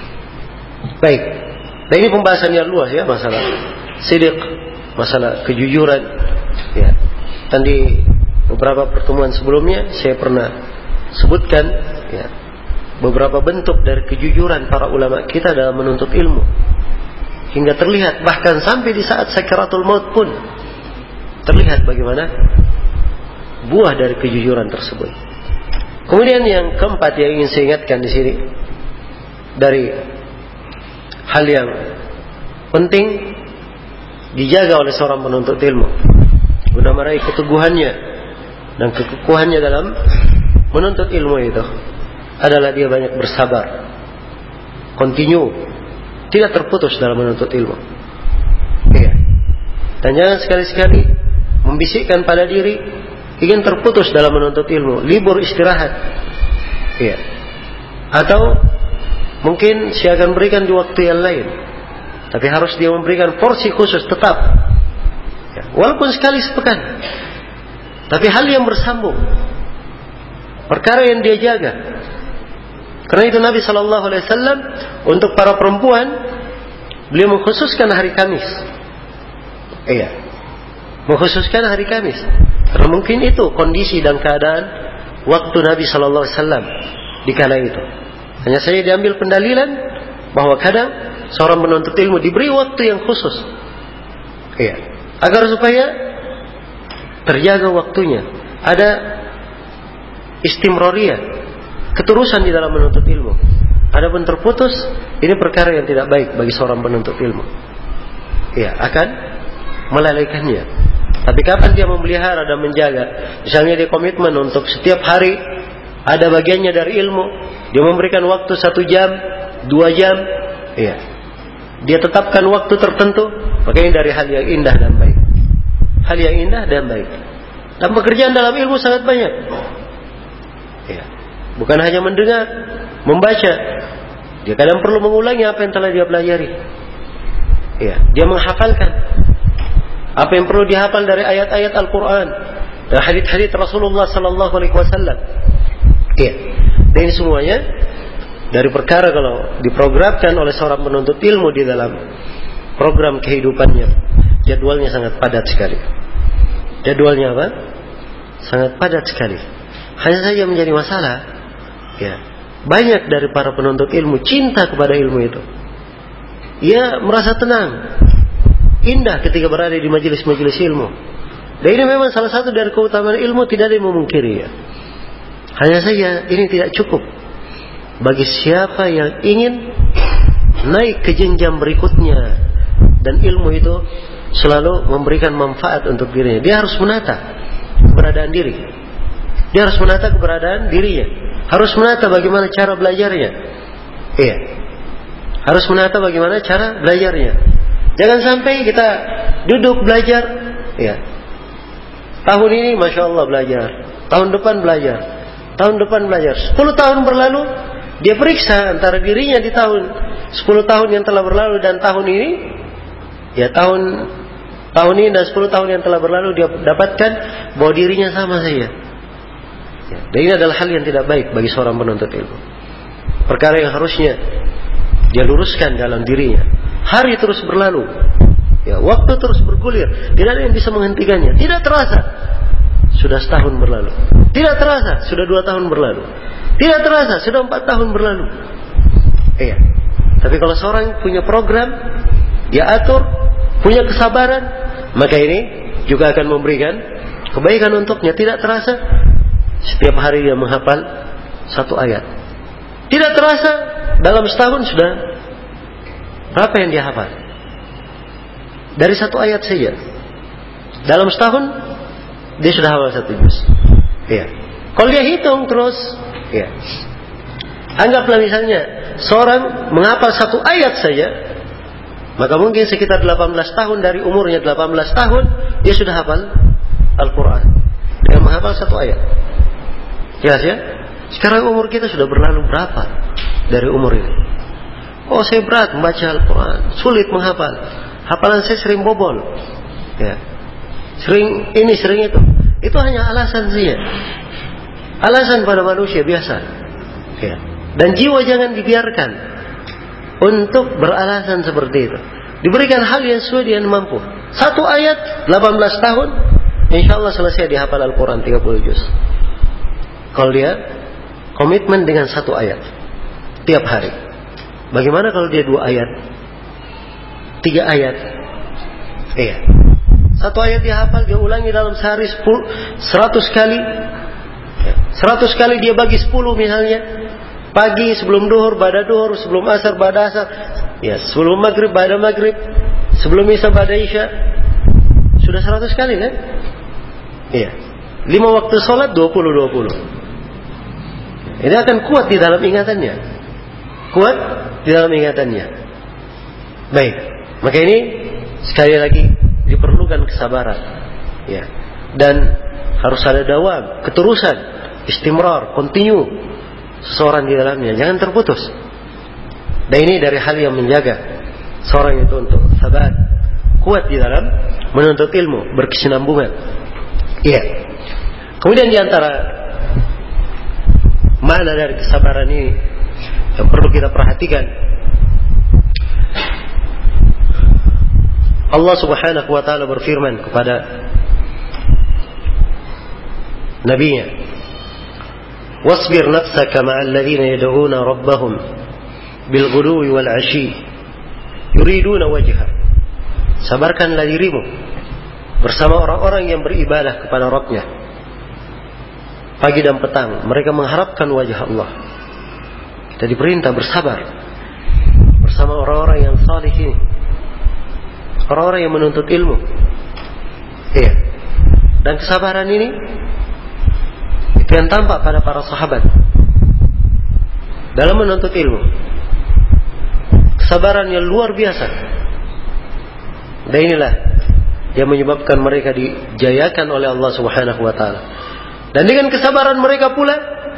Baik. Nah, ini pembahasan yang luas ya, masalah sidq, masalah kejujuran. Ya. Dan di beberapa pertemuan sebelumnya saya pernah sebutkan ya, beberapa bentuk dari kejujuran para ulama kita dalam menuntut ilmu. Hingga terlihat bahkan sampai di saat sakaratul maut pun terlihat bagaimana buah dari kejujuran tersebut. Kemudian yang keempat yang ingin saya ingatkan di sini dari hal yang penting dijaga oleh seorang penuntut ilmu guna meraih keteguhannya dan kekukuhannya dalam menuntut ilmu itu adalah dia banyak bersabar, continue, tidak terputus dalam menuntut ilmu. Iya. Dan jangan sekali-sekali membisikkan pada diri ingin terputus dalam menuntut ilmu, libur istirahat. Iya. Atau mungkin saya akan berikan di waktu yang lain, tapi harus dia memberikan porsi khusus tetap. Ya. Walaupun sekali sepekan, tapi hal yang bersambung, perkara yang dia jaga. Karena itu Nabi Shallallahu Alaihi Wasallam untuk para perempuan beliau mengkhususkan hari Kamis. Iya, mengkhususkan hari Kamis. Karena mungkin itu kondisi dan keadaan waktu Nabi Shallallahu Alaihi Wasallam di kala itu. Hanya saja diambil pendalilan bahwa kadang seorang penuntut ilmu diberi waktu yang khusus. Iya, agar supaya terjaga waktunya, ada istimroriyah, keterusan di dalam menuntut ilmu. Adapun terputus, ini perkara yang tidak baik bagi seorang penuntut ilmu. Iya, akan melalaikannya. Tapi kapan dia memelihara dan menjaga, misalnya dia komitmen untuk setiap hari ada bagiannya dari ilmu, dia memberikan waktu satu jam, dua jam, iya, dia tetapkan waktu tertentu, makanya dari hal yang indah dan baik. Hal yang indah dan baik. Dan pekerjaan dalam ilmu sangat banyak. Iya. Bukan hanya mendengar, membaca. Dia kadang perlu mengulangi apa yang telah dia pelajari. Iya, dia menghafalkan apa yang perlu dihafal dari ayat-ayat Al-Quran dan hadits-hadits Rasulullah Sallallahu Alaihi Wasallam. Iya, dan ini semuanya dari perkara kalau diprogramkan oleh seorang penuntut ilmu di dalam program kehidupannya, jadwalnya sangat padat sekali. Jadwalnya apa? Sangat padat sekali. Hanya saja menjadi masalah, ya, banyak dari para penuntut ilmu cinta kepada ilmu itu. Ia merasa tenang, indah ketika berada di majelis-majelis ilmu. Dan ini memang salah satu dari keutamaan ilmu, tidak ada yang memungkiri ya. Hanya saja ini tidak cukup bagi siapa yang ingin naik ke jenjang berikutnya dan ilmu itu selalu memberikan manfaat untuk dirinya. Dia harus menata keberadaan diri. Dia harus menata keberadaan dirinya. Harus menata bagaimana cara belajarnya. Iya. Harus menata bagaimana cara belajarnya. Jangan sampai kita duduk belajar, ya. Tahun ini Masya Allah belajar, tahun depan belajar, tahun depan belajar. Sepuluh tahun berlalu, dia periksa antara dirinya di tahun sepuluh tahun yang telah berlalu dan tahun ini, ya tahun tahun ini dan sepuluh tahun yang telah berlalu dia dapatkan bahwa dirinya sama saja. Ya, dan ini adalah hal yang tidak baik bagi seorang penuntut ilmu. Perkara yang harusnya dia luruskan dalam dirinya. Hari terus berlalu, ya, waktu terus bergulir, tidak ada yang bisa menghentikannya. Tidak terasa sudah setahun berlalu, tidak terasa sudah dua tahun berlalu, tidak terasa sudah empat tahun berlalu. Iya. Tapi kalau seorang punya program, dia atur, punya kesabaran, maka ini juga akan memberikan kebaikan untuknya. Tidak terasa setiap hari dia menghafal satu ayat. Tidak terasa dalam setahun sudah berapa yang dia hafal? Dari satu ayat saja. Dalam setahun dia sudah hafal satu juz. Iya. Kalau dia hitung terus, ya. Anggaplah misalnya seorang menghafal satu ayat saja, maka mungkin sekitar delapan belas tahun dari umurnya delapan belas tahun dia sudah hafal Al-Quran dengan menghafal satu ayat. Jelas ya? Sekarang umur kita sudah berlalu berapa dari umur ini? Oh, saya berat membaca Al-Quran, sulit menghafal. Hafalan saya sering bobol. Ya. Sering ini, sering itu. Itu hanya alasan saja. Alasan pada manusia biasa. Ya. Dan jiwa jangan dibiarkan untuk beralasan seperti itu. Diberikan hal yang sesuai dengan mampu. Satu ayat, delapan belas tahun, insya Allah selesai dihafal Al-Quran tiga puluh juz. Kalau dia komitmen dengan satu ayat tiap hari. Bagaimana kalau dia dua ayat, tiga ayat? Iya. Satu ayat dia hafal, dia ulangi dalam sehari sepuluh, seratus kali. Seratus kali dia bagi sepuluh misalnya. Pagi sebelum duhur, pada duhur, sebelum asar, pada asar. Ya, sebelum maghrib, pada maghrib. Sebelum isya, pada isya. Sudah seratus kali kan? Iya. Lima waktu sholat, dua puluh dua puluh. Ini akan kuat di dalam ingatannya. Kuat di dalam ingatannya. Baik. Maka ini sekali lagi diperlukan kesabaran. Ya. Dan harus ada dawam, keterusan, istimrar, continue seseorang di dalamnya, jangan terputus. Dan ini dari hal yang menjaga seorang itu untuk sabar, kuat di dalam menuntut ilmu, berkesinambungan. Iya. Kemudian di antara makna dari kesabaran ini yang perlu kita perhatikan, Allah Subhanahu wa taala berfirman kepada nabinya, "Wasbir nafsaka ma'al ladzina yad'una rabbahum bil ghudwi wal 'ashyi yuriduna wajha." Sabarkanlah dirimu bersama orang-orang yang beribadah kepada Rabb-Nya pagi dan petang, mereka mengharapkan wajah Allah. Kita diperintah bersabar bersama orang-orang yang salih ini, orang-orang yang menuntut ilmu. Iya. Dan kesabaran ini itu yang tampak pada para sahabat dalam menuntut ilmu. Kesabaran yang luar biasa. Dan inilah yang menyebabkan mereka dijayakan oleh Allah Subhanahu wa taala. Dan dengan kesabaran mereka pula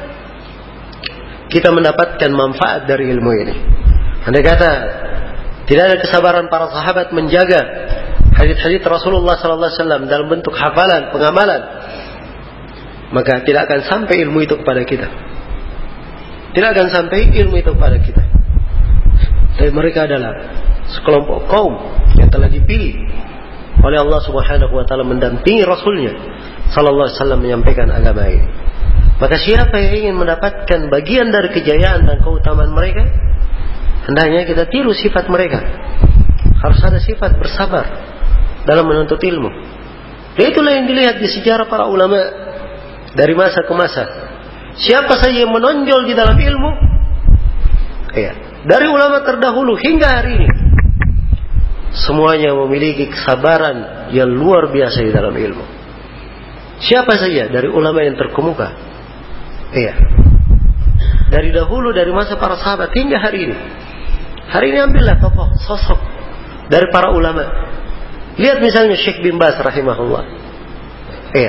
kita mendapatkan manfaat dari ilmu ini. Andai kata tidak ada kesabaran para sahabat menjaga hadits-hadits Rasulullah sallallahu alaihi wasallam dalam bentuk hafalan, pengamalan, maka tidak akan sampai ilmu itu kepada kita. Tidak akan sampai ilmu itu kepada kita. Dan mereka adalah sekelompok kaum yang telah dipilih oleh Allah Subhanahu wa taala mendampingi Rasulnya sallallahu alaihi wasallam menyampaikan agama ini. Maka siapa yang ingin mendapatkan bagian dari kejayaan dan keutamaan mereka, hendaknya kita tiru sifat mereka. Harus ada sifat bersabar dalam menuntut ilmu. Dan itulah yang dilihat di sejarah para ulama dari masa ke masa. Siapa saja yang menonjol di dalam ilmu, ya, dari ulama terdahulu hingga hari ini, semuanya memiliki kesabaran yang luar biasa di dalam ilmu. Siapa saja dari ulama yang terkemuka, iya, dari dahulu, dari masa para sahabat hingga hari ini. Hari ini ambillah tokoh sosok dari para ulama. Lihat misalnya Syekh bin Baz rahimahullah. Iya.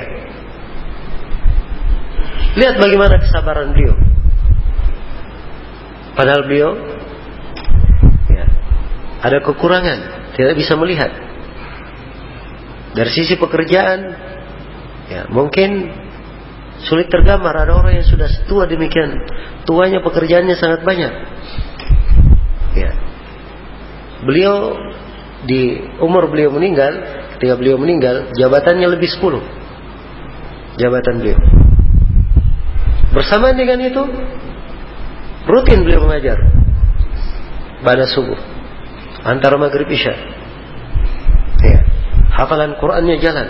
Lihat bagaimana kesabaran beliau. Padahal beliau ya, ada kekurangan, tidak bisa melihat. Dari sisi pekerjaan, ya mungkin sulit tergambar. Ada orang yang sudah tua demikian tuanya, pekerjaannya sangat banyak. Ya. Beliau di umur beliau meninggal, ketika beliau meninggal, jabatannya lebih sepuluh. Jabatan beliau. Bersamaan dengan itu, rutin beliau mengajar pada subuh, antara maghrib isya. Ya. Hafalan Qur'annya jalan.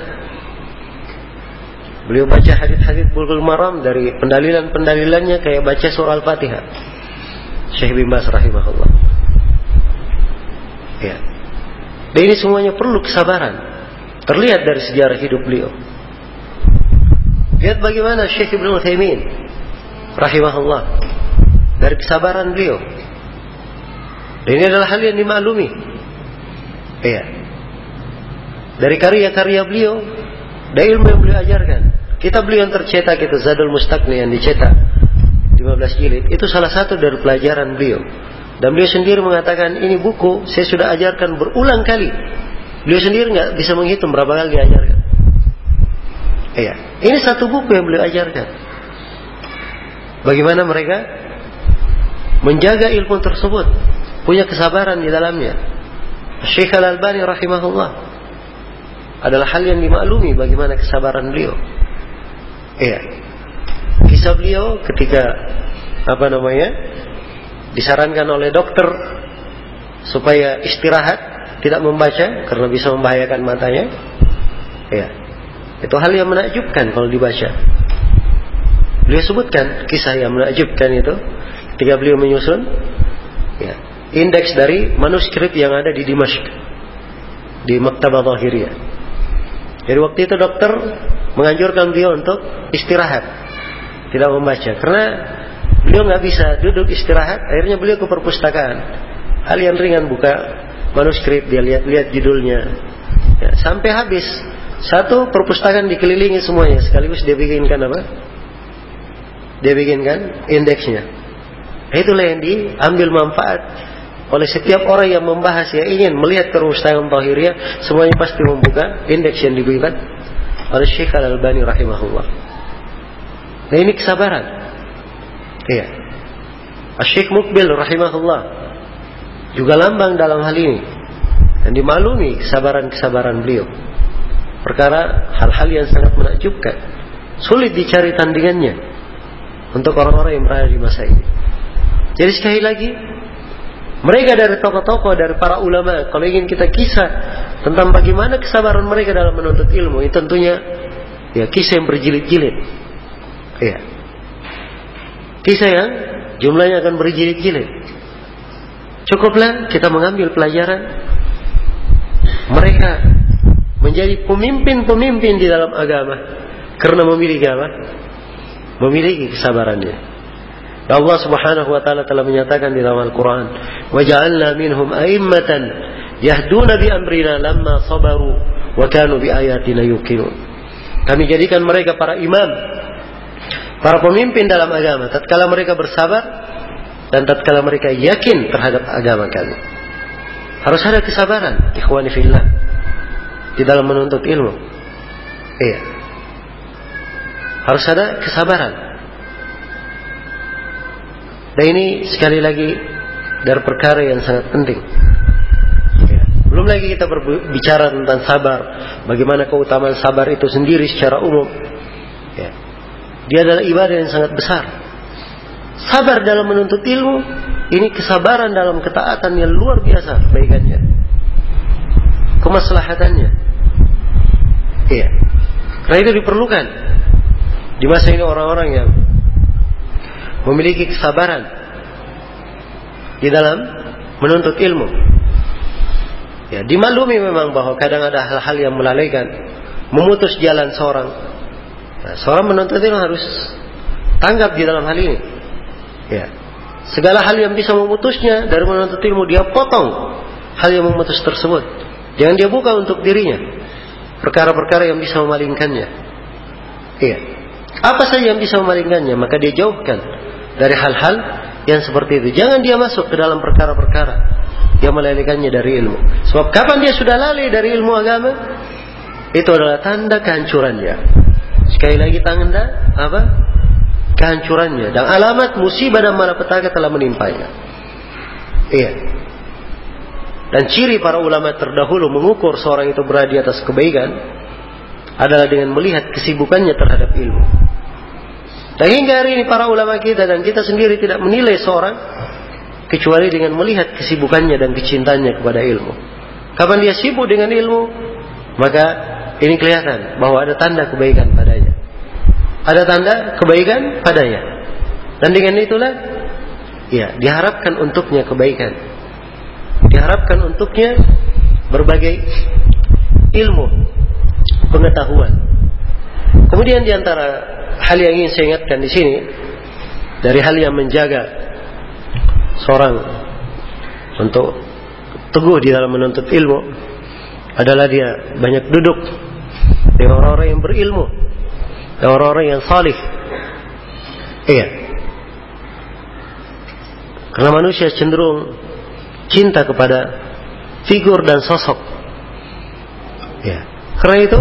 Beliau baca hadits-hadits Bulughul Maram, dari pendalilan-pendalilannya kayak baca surah Al-Fatihah. Syekh bin Baz rahimahullah. Ya. Dan ini semuanya perlu kesabaran. Terlihat dari sejarah hidup beliau. Lihat bagaimana Syekh Ibnu Utsaimin rahimahullah, dari kesabaran beliau. Dan ini adalah hal yang dimaklumi. Iya. Dari karya-karya beliau, dari ilmu yang beliau ajarkan. Kitab beliau yang tercetak itu Zadul Mustaqni yang dicetak lima belas jilid. Itu salah satu dari pelajaran beliau. Dan beliau sendiri mengatakan, ini buku saya sudah ajarkan berulang kali. Beliau sendiri nggak bisa menghitung berapa kali diajarkan. Iya, ini satu buku yang beliau ajarkan. Bagaimana mereka menjaga ilmu tersebut, punya kesabaran di dalamnya. Syekh Al-Albani rahimahullah adalah hal yang dimaklumi bagaimana kesabaran beliau. Iya, kisah beliau ketika apa namanya disarankan oleh dokter supaya istirahat, tidak membaca karena bisa membahayakan matanya. Iya, itu hal yang menakjubkan kalau dibaca. Beliau sebutkan kisah yang menakjubkan itu ketika beliau menyusun ya, indeks dari manuskrip yang ada di Dimashq, di Maktabah Zahiriyah. Jadi waktu itu dokter menganjurkan beliau untuk istirahat, tidak membaca, karena beliau nggak bisa duduk istirahat. Akhirnya beliau ke perpustakaan, hal yang ringan, buka manuskrip, dia lihat-lihat judulnya ya, sampai habis. Satu perpustakaan dikelilingi semuanya, sekaligus dia bikinkan apa? Dia bikinkan indeksnya. Itulah yang diambil manfaat oleh setiap orang yang membahas, ya ingin melihat perpustakaan Zahiriyah, semuanya pasti membuka indeks yang diberikan oleh Syekh Al-Albani rahimahullah. Nah, ini kesabaran. Iya. Syekh Mukbil rahimahullah juga lambang dalam hal ini, dan dimaklumi kesabaran-kesabaran beliau. Perkara hal-hal yang sangat menakjubkan, sulit dicari tandingannya untuk orang-orang yang berada di masa ini. Jadi sekali lagi, mereka dari tokoh-tokoh, dari para ulama, kalau ingin kita kisah tentang bagaimana kesabaran mereka dalam menuntut ilmu, itu tentunya ya kisah yang berjilid-jilid. Iya. Kisah yang jumlahnya akan berjilid-jilid. Cukuplah kita mengambil pelajaran mereka menjadi pemimpin-pemimpin di dalam agama karena memiliki apa? Memiliki kesabarannya. Allah Subhanahu wa taala telah menyatakan di dalam Al-Qur'an, "Wa ja'alna minhum a'immatan yahduna bi amrina lamma sabaru wa kanu bi ayatina yuqinun." Kami jadikan mereka para imam, para pemimpin dalam agama tatkala mereka bersabar dan tatkala mereka yakin terhadap agama kami. Harus ada kesabaran, ikhwani fillah, di dalam menuntut ilmu. Iya. Harus ada kesabaran. Dan ini sekali lagi dari perkara yang sangat penting. Ya. Belum lagi kita berbicara tentang sabar, bagaimana keutamaan sabar itu sendiri secara umum. Ya. Dia adalah ibadah yang sangat besar. Sabar dalam menuntut ilmu, ini kesabaran dalam ketaatan yang luar biasa kebaikannya, kemaslahatannya. Iya. Karena itu diperlukan di masa ini orang-orang yang memiliki kesabaran di dalam menuntut ilmu. Ya, dimaklumi memang bahwa kadang ada hal-hal yang melalaikan, memutus jalan seorang. Nah, seorang menuntut ilmu harus tanggap di dalam hal ini. Ya, segala hal yang bisa memutusnya dari menuntut ilmu dia potong hal yang memutus tersebut. Jangan dia buka untuk dirinya perkara-perkara yang bisa memalingkannya. Iya. Apa saja yang bisa memalingkannya, maka dia jauhkan dari hal-hal yang seperti itu. Jangan dia masuk ke dalam perkara-perkara yang melalaikannya dari ilmu. Sebab kapan dia sudah lalai dari ilmu agama, itu adalah tanda kehancurannya. Sekali lagi tanda apa? Kehancurannya dan alamat musibah dan malapetaka telah menimpanya. Iya. Dan ciri para ulama terdahulu mengukur seorang itu berada di atas kebaikan adalah dengan melihat kesibukannya terhadap ilmu. Dan hingga hari ini para ulama kita dan kita sendiri tidak menilai seorang kecuali dengan melihat kesibukannya dan kecintaannya kepada ilmu. Kapan dia sibuk dengan ilmu, maka ini kelihatan bahwa ada tanda kebaikan padanya. Ada tanda kebaikan padanya. Dan dengan itulah ya, diharapkan untuknya kebaikan. Diharapkan untuknya berbagai ilmu, pengetahuan. Kemudian di antara hal yang ingin saya ingatkan di sini, dari hal yang menjaga seorang untuk teguh di dalam menuntut ilmu adalah dia banyak duduk dengan orang-orang yang berilmu dan orang-orang yang salih. Iya. Karena manusia cenderung cinta kepada figur dan sosok. Ya. Karena itu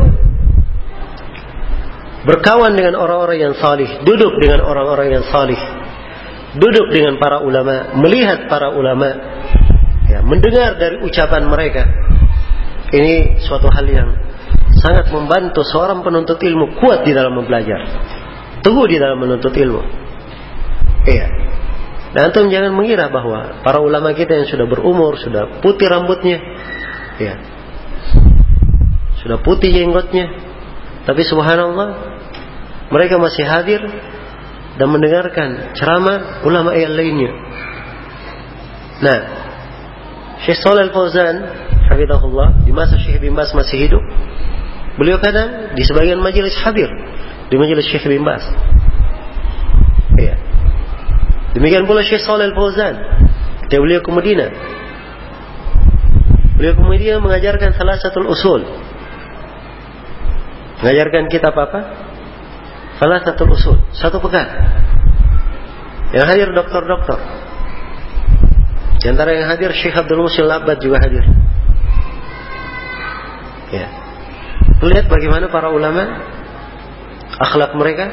berkawan dengan orang-orang yang salih, duduk dengan orang-orang yang salih, duduk dengan para ulama, melihat para ulama, ya, mendengar dari ucapan mereka. Ini suatu hal yang sangat membantu seorang penuntut ilmu kuat di dalam belajar, teguh di dalam menuntut ilmu. Iya. Dan antum jangan mengira bahwa para ulama kita yang sudah berumur, sudah putih rambutnya, ya, sudah putih jenggotnya, tapi subhanallah mereka masih hadir dan mendengarkan ceramah ulama yang lainnya. Nah, Syekh Shalih Al-Fauzan hafizahullah, di masa Syekh bin Baz masih hidup, beliau kadang di sebagian majelis hadir di majelis Syekh bin Baz. Iya. Demikian pula Syekh Shalih Al-Fauzan, ketika beliau ke Madinah, beliau ke Madinah mengajarkan salah satu usul. Mengajarkan kitab apa? Salah satu usul, satu pekan. Yang hadir doktor-doktor. Di antara yang hadir Syekh Abdul Muhsin Al-Abbad juga hadir. Ya. Lihat bagaimana para ulama, akhlak mereka.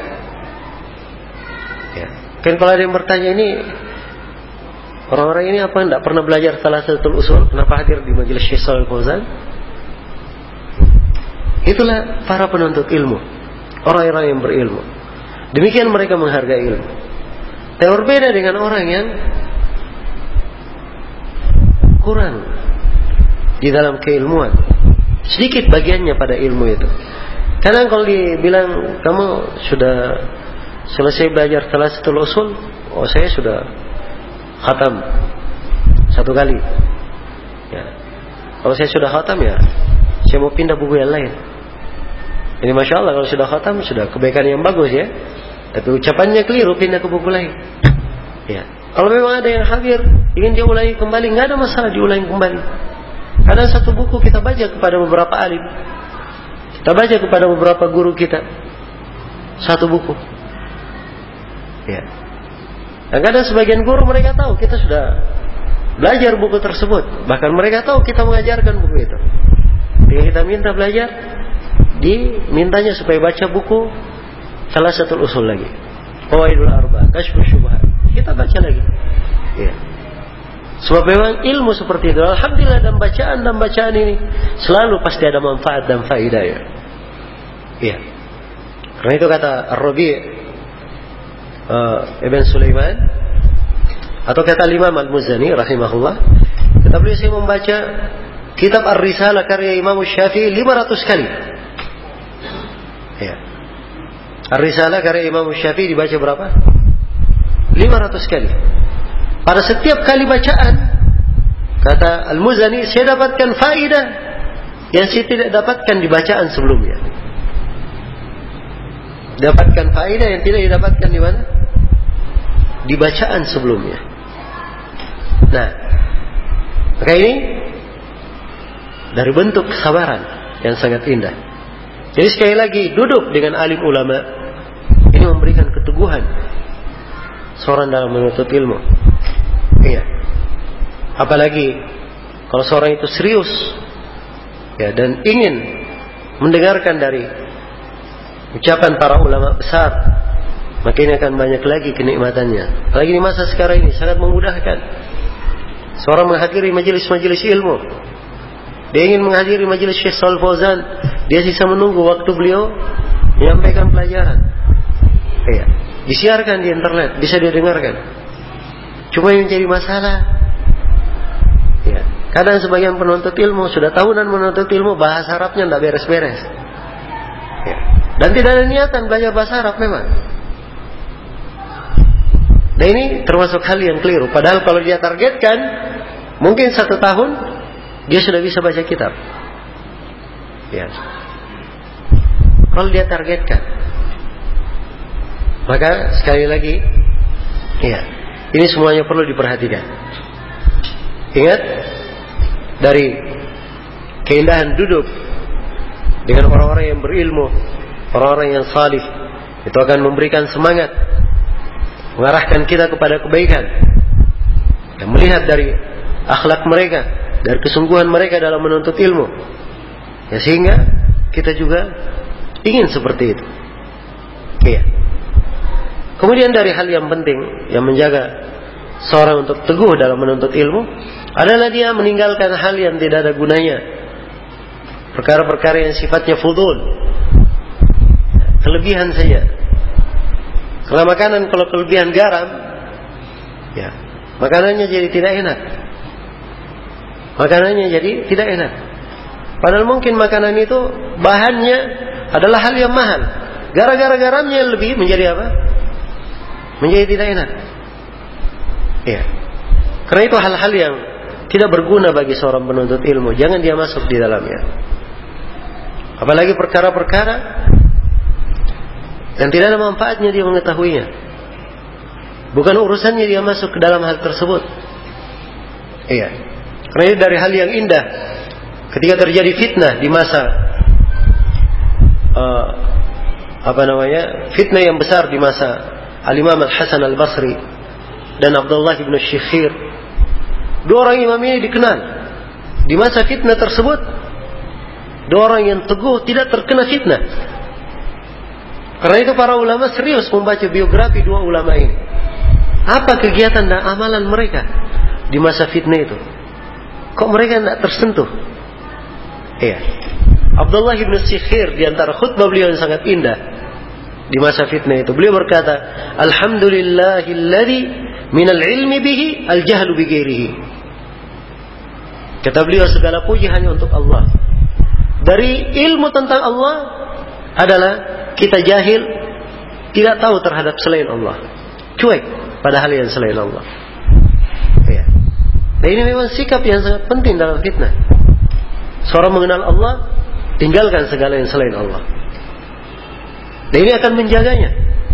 Ya. Kan kalau ada yang bertanya, ini orang-orang ini apa tidak pernah belajar salah satu usul? Kenapa hadir di majelis Syekh Shalih Al-Fauzan? Itulah para penuntut ilmu, orang-orang yang berilmu. Demikian mereka menghargai ilmu. Tapi berbeda dengan orang yang kurang di dalam keilmuan, sedikit bagiannya pada ilmu itu. Kadang kalau dibilang kamu sudah selesai belajar salah satu usul, oh saya sudah khatam satu kali. Ya. Kalau saya sudah khatam, ya saya mau pindah buku yang lain. Ini masya Allah, kalau sudah khatam sudah kebaikan yang bagus ya. Tapi ucapannya keliru, pindah ke buku lain. Ya. Kalau memang ada yang hadir ingin dia ulangi kembali, nggak ada masalah diulangi kembali. Kadang satu buku kita baca kepada beberapa alim, kita baca kepada beberapa guru kita, satu buku. Ya. Dan kadang sebagian guru mereka tahu kita sudah belajar buku tersebut, bahkan mereka tahu kita mengajarkan buku itu. Ketika kita minta belajar, dimintanya supaya baca buku salah satu usul lagi, Qawaidul Arba, Kashfus Syubhat, kita baca lagi. Ya. Sebab memang ilmu seperti itu, alhamdulillah, dan bacaan dan bacaan ini selalu pasti ada manfaat dan faedah ya. Iya. Karena itu kata Ar-Rabi' uh, Ibn Sulaiman, atau kata Imam Al-Muzani rahimahullah, kata beliau, saya membaca kitab Ar-Risalah karya Imam Syafi'i lima ratus kali. Ya. Ar-Risalah karya Imam Syafi'i dibaca berapa? lima ratus kali. Pada setiap kali bacaan, kata Al-Muzani, saya dapatkan faedah yang saya tidak dapatkan di bacaan sebelumnya. Dapatkan faedah yang tidak didapatkan di mana? Di bacaan sebelumnya. Nah, maka ini dari bentuk kesabaran yang sangat indah. Jadi sekali lagi, duduk dengan alim ulama ini memberikan keteguhan seorang dalam menuntut ilmu. Iya. Apalagi kalau seorang itu serius, ya, dan ingin mendengarkan dari ucapan para ulama besar, maka ini akan banyak lagi kenikmatannya. Apalagi di masa sekarang ini sangat memudahkan seorang menghadiri majelis-majelis ilmu. Dia ingin menghadiri majelis Syekh Shalih Al-Fauzan, dia sisa menunggu waktu beliau menyampaikan pelajaran. Iya. Disiarkan di internet, bisa didengarkan. Cuma yang jadi masalah, ya, kadang sebagian penuntut ilmu sudah tahunan menuntut ilmu, bahasa Arabnya tidak beres-beres. Ya. Dan tidak ada niatan belajar bahasa Arab memang. Nah, ini termasuk hal yang keliru. Padahal kalau dia targetkan, mungkin satu tahun dia sudah bisa baca kitab. Ya. Kalau dia targetkan, maka sekali lagi, ya, ini semuanya perlu diperhatikan. Ingat, dari keindahan duduk dengan orang-orang yang berilmu, orang-orang yang salih, itu akan memberikan semangat, mengarahkan kita kepada kebaikan. yang melihat dari akhlak mereka, dari kesungguhan mereka dalam menuntut ilmu, ya, sehingga kita juga ingin seperti itu. Iya. Kemudian dari hal yang penting yang menjaga seorang untuk teguh dalam menuntut ilmu adalah dia meninggalkan hal yang tidak ada gunanya, perkara-perkara yang sifatnya fudul, kelebihan saja. Kalau makanan, kalau kelebihan garam, ya, makanannya jadi tidak enak. Makanannya jadi tidak enak. Padahal mungkin makanan itu bahannya adalah hal yang mahal. Gara-gara garamnya lebih menjadi apa? Menjadi tidak enak. Ya. Karena itu hal-hal yang tidak berguna bagi seorang penuntut ilmu, jangan dia masuk di dalamnya. Apalagi perkara-perkara yang tidak ada manfaatnya dia mengetahuinya. Bukan urusannya dia masuk ke dalam hal tersebut. Iya. Karena itu dari hal yang indah ketika terjadi fitnah di masa uh, apa namanya? Fitnah yang besar di masa Al-Imam Al-Hasan Al-Basri dan Abdullah bin Syikhir. Dua orang imam ini dikenal di masa fitnah tersebut. Dua orang yang teguh, tidak terkena fitnah. Karena itu para ulama serius membaca biografi dua ulama ini. Apa kegiatan dan amalan mereka di masa fitnah itu? Kok mereka tidak tersentuh? Iya. Abdullah bin Syikhir di antara khutbah beliau yang sangat indah di masa fitnah itu, beliau berkata, Alhamdulillahilladzi minal ilmi bihi al-jahlu bi ghairihi. Kata beliau, segala puji hanya untuk Allah. Dari ilmu tentang Allah adalah kita jahil, tidak tahu terhadap selain Allah, cuek pada hal yang selain Allah. Ya. Dan ini memang sikap yang sangat penting dalam fitnah. Seorang mengenal Allah, tinggalkan segala yang selain Allah. Dan ini akan menjaganya,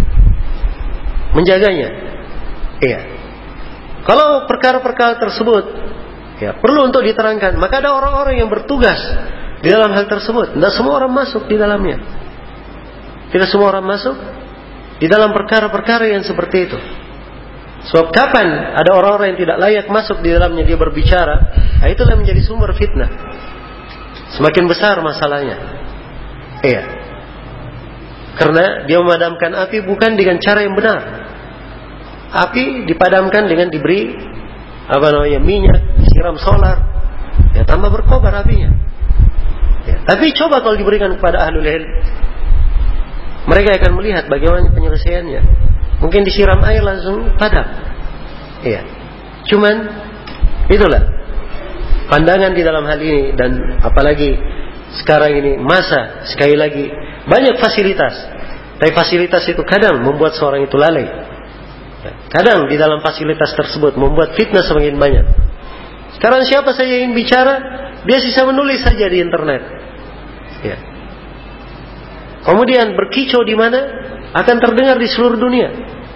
menjaganya. Iya. Kalau perkara-perkara tersebut, ya, perlu untuk diterangkan, maka ada orang-orang yang bertugas di dalam hal tersebut. Tidak semua orang masuk di dalamnya. Tidak semua orang masuk di dalam perkara-perkara yang seperti itu. Sebab kapan ada orang-orang yang tidak layak masuk di dalamnya dia berbicara, nah itulah menjadi sumber fitnah. Semakin besar masalahnya. Iya. Karena dia memadamkan api bukan dengan cara yang benar. Api dipadamkan dengan diberi apa namanya minyak, disiram solar, ya tambah berkobar apinya. Ya, tapi coba kalau diberikan kepada ahlul ilm, mereka akan melihat bagaimana penyelesaiannya. Mungkin disiram air langsung padam. Iya. Cuman itulah pandangan di dalam hal ini, dan apalagi sekarang ini masa sekali lagi banyak fasilitas. Tapi fasilitas itu kadang membuat seorang itu lalai. Kadang di dalam fasilitas tersebut membuat fitnah semakin banyak. Sekarang siapa saja yang bicara, dia sisa menulis saja di internet. Ya. Kemudian berkicau di mana akan terdengar di seluruh dunia.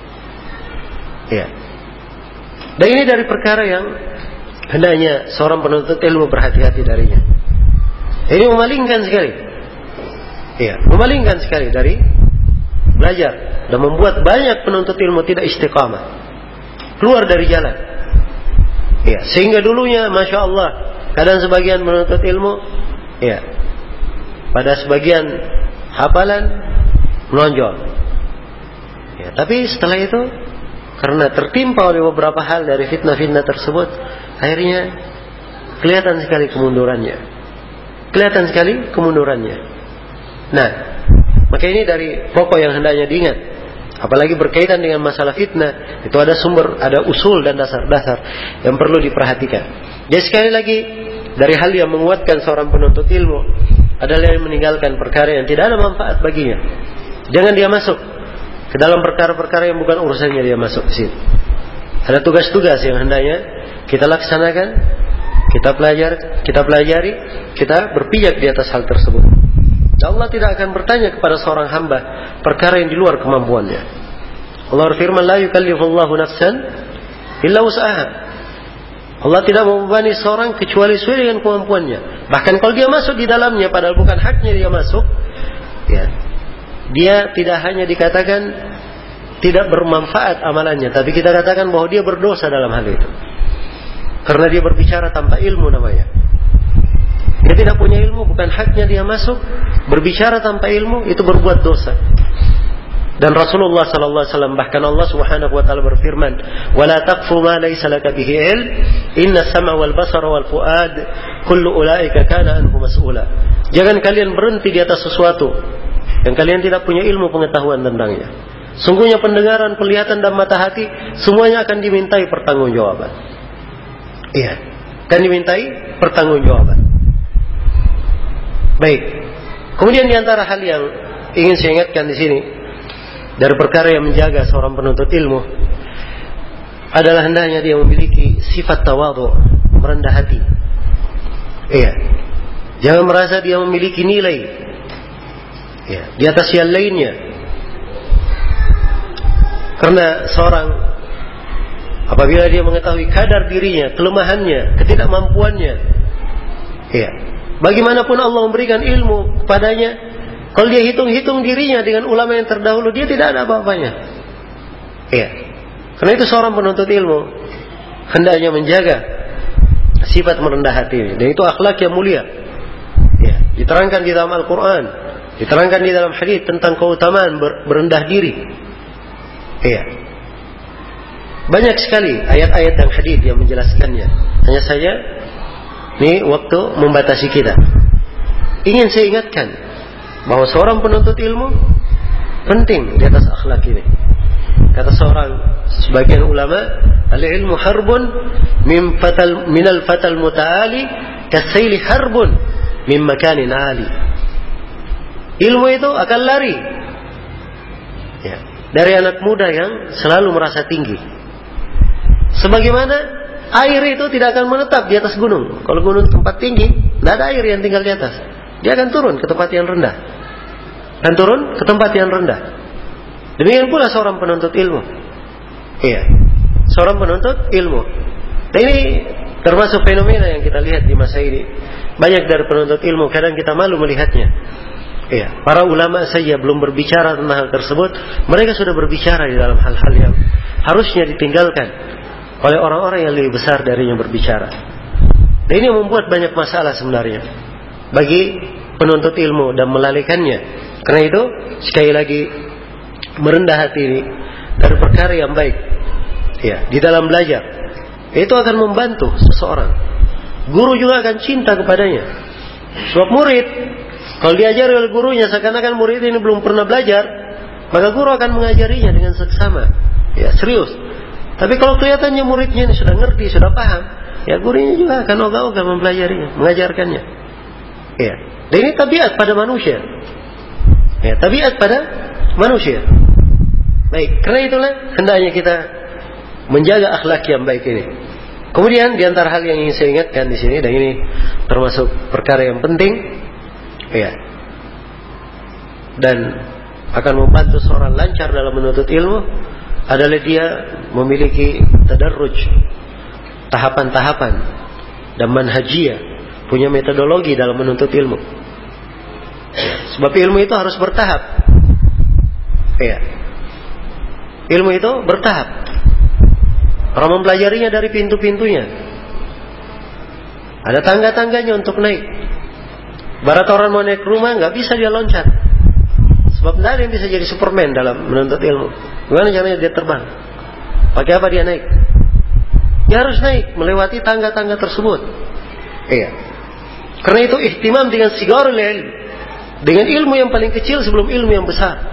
Ya. Dan ini dari perkara yang hendaknya seorang penuntut ilmu berhati-hati darinya. Ini memalingkan sekali. Ya, memalingkan sekali dari belajar dan membuat banyak penuntut ilmu tidak istiqamah, keluar dari jalan. Ya, sehingga dulunya Masya Allah kadang sebagian penuntut ilmu, ya, pada sebagian hafalan menonjol. Ya, tapi setelah itu karena tertimpa oleh beberapa hal dari fitnah-fitnah tersebut, akhirnya kelihatan sekali kemundurannya. Kelihatan sekali kemundurannya. Nah, maka ini dari pokok yang hendaknya diingat. Apalagi berkaitan dengan masalah fitnah, itu ada sumber, ada usul dan dasar-dasar yang perlu diperhatikan. Jadi sekali lagi, dari hal yang menguatkan seorang penuntut ilmu adalah yang meninggalkan perkara yang tidak ada manfaat baginya. Jangan dia masuk ke dalam perkara-perkara yang bukan urusannya dia masuk ke situ. Ada tugas-tugas yang hendaknya kita laksanakan, kita pelajari, kita pelajari, kita berpijak di atas hal tersebut. Allah tidak akan bertanya kepada seorang hamba perkara yang di luar kemampuannya. Allah berfirman, la yukallifullahu nafsan illa wus'aha. Allah tidak membebani seorang kecuali sesuai dengan kemampuannya. Bahkan kalau dia masuk di dalamnya padahal bukan haknya dia masuk, ya, dia tidak hanya dikatakan tidak bermanfaat amalannya, tapi kita katakan bahwa dia berdosa dalam hal itu. Karena dia berbicara tanpa ilmu namanya. Dia tidak punya ilmu, bukan haknya dia masuk. Berbicara tanpa ilmu itu berbuat dosa. Dan Rasulullah sallallahu alaihi wasallam, bahkan Allah Subhanahu wa taala berfirman, "Wala taqfu ma laysa laka bihi ilm, inna as-sam'a wal basara wal fuad, kullu ulaika kana anhu mas'ula." Jangan kalian berhenti di atas sesuatu yang kalian tidak punya ilmu pengetahuan tentangnya. Sungguhnya pendengaran, penglihatan dan mata hati semuanya akan dimintai pertanggungjawaban. Iya, akan dimintai pertanggungjawaban. Baik. Kemudian di antara hal yang ingin saya ingatkan di sini dari perkara yang menjaga seorang penuntut ilmu adalah hendaknya dia memiliki sifat tawadhu, merendah hati. Iya. Jangan merasa dia memiliki nilai ya, di atas yang lainnya. Karena seorang apabila dia mengetahui kadar dirinya, kelemahannya, ketidakmampuannya, ya, bagaimanapun Allah memberikan ilmu kepadanya, kalau dia hitung-hitung dirinya dengan ulama yang terdahulu, dia tidak ada apa-apanya. Ya. Karena itu seorang penuntut ilmu hendaknya menjaga sifat merendah hati ini. Dan itu akhlak yang mulia. Ya. Diterangkan di dalam Al-Quran, diterangkan di dalam hadis tentang keutamaan ber- berendah diri. Ya. Banyak sekali ayat-ayat dan hadis yang menjelaskannya. Hanya saja ini waktu membatasi kita. Ingin saya ingatkan bahwa seorang penuntut ilmu penting di atas akhlak ini. Kata seorang sebagian ulama, al-ilmu harbun min fatal minal fatal muta'ali kasayli harbun min makanin ali. Ilmu itu akan lari ya, dari anak muda yang selalu merasa tinggi. Sebagaimana air itu tidak akan menetap di atas gunung. Kalau gunung tempat tinggi, tidak ada air yang tinggal di atas. Dia akan turun ke tempat yang rendah. Dan turun ke tempat yang rendah. Demikian pula seorang penuntut ilmu. Iya, seorang penuntut ilmu. Dan ini termasuk fenomena yang kita lihat di masa ini. Banyak dari penuntut ilmu, kadang kita malu melihatnya. Iya, para ulama saja belum berbicara tentang hal tersebut. Mereka sudah berbicara di dalam hal-hal yang harusnya ditinggalkan oleh orang-orang yang lebih besar darinya berbicara. Dan ini membuat banyak masalah sebenarnya bagi penuntut ilmu dan melalaikannya. Karena itu sekali lagi merendah hati ini dari perkara yang baik. Ya, di dalam belajar itu akan membantu seseorang. Guru juga akan cinta kepadanya. Sebab murid kalau diajari oleh gurunya seakan-akan murid ini belum pernah belajar, maka guru akan mengajarinya dengan seksama. Ya, serius. Tapi kalau kelihatannya muridnya ini sudah ngerti, sudah paham, ya gurunya juga akan ogah-ogah mempelajarinya, mengajarkannya. Ya. Dan ini tabiat pada manusia. Ya, tabiat pada manusia. Baik, karena itulah hendaknya kita menjaga akhlak yang baik ini. Kemudian di antara hal yang ingin saya ingatkan di sini, dan ini termasuk perkara yang penting, ya, dan akan membantu seorang lancar dalam menuntut ilmu, adalah dia memiliki tadarruj, tahapan-tahapan dan manhajiyah, punya metodologi dalam menuntut ilmu. Ya, sebab ilmu itu harus bertahap. Ya. Ilmu itu bertahap. Orang mempelajarinya dari pintu-pintunya. Ada tangga-tangganya untuk naik. Barat orang mau naik rumah, nggak bisa dia loncat. Sebab tidak ada yang bisa jadi Superman dalam menuntut ilmu. Gimana caranya dia terbang? Pakai apa dia naik? Dia harus naik melewati tangga-tangga tersebut. Iya. Karena itu ihtimam dengan sigarul ilm, dengan ilmu yang paling kecil sebelum ilmu yang besar.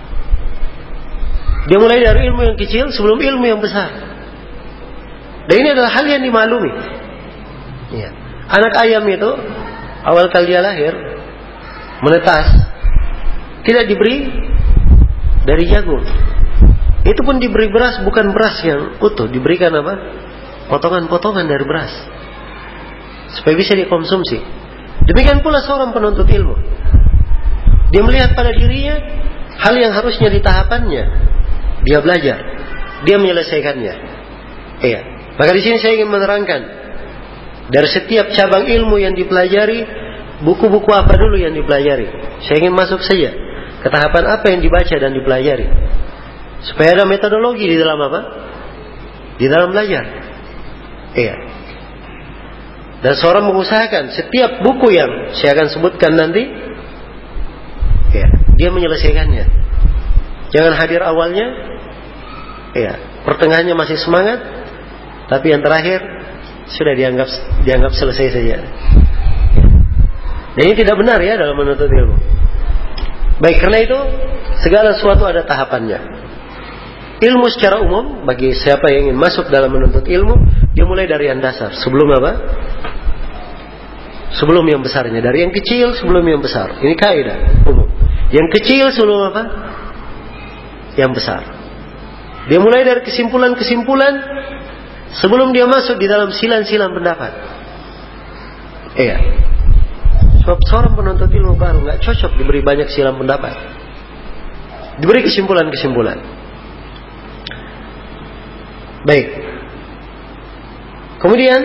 Dia mulai dari ilmu yang kecil sebelum ilmu yang besar. Dan ini adalah hal yang dimaklumi. Ya. Anak ayam itu awal kali dia lahir menetas, tidak diberi dari jagung. Itu pun diberi beras, bukan beras yang utuh, diberikan apa? Potongan-potongan dari beras supaya bisa dikonsumsi. Demikian pula seorang penuntut ilmu. Dia melihat pada dirinya hal yang harusnya di tahapannya, dia belajar, dia menyelesaikannya. Iya. Maka di sini saya ingin menerangkan dari setiap cabang ilmu yang dipelajari, buku-buku apa dulu yang dipelajari. Saya ingin masuk saja ke tahapan apa yang dibaca dan dipelajari, supaya ada metodologi di dalam apa? Di dalam belajar. Iya. Dan seorang mengusahakan setiap buku yang saya akan sebutkan nanti, ya, dia menyelesaikannya. Jangan hadir awalnya, ya, pertengahannya masih semangat, tapi yang terakhir sudah dianggap dianggap selesai saja. Dan ini tidak benar ya dalam menuntut ilmu. Baik, karena itu segala sesuatu ada tahapannya. Ilmu secara umum bagi siapa yang ingin masuk dalam menuntut ilmu, dia mulai dari yang dasar. Sebelum apa? Sebelum yang besarnya. Dari yang kecil sebelum yang besar. Ini kaidah umum. Yang kecil sebelum apa? Yang besar. Dia mulai dari kesimpulan-kesimpulan sebelum dia masuk di dalam silan-silan pendapat. Iya. Sebab seorang penuntut ilmu baru nggak cocok diberi banyak silang pendapat. Diberi kesimpulan-kesimpulan. Baik. Kemudian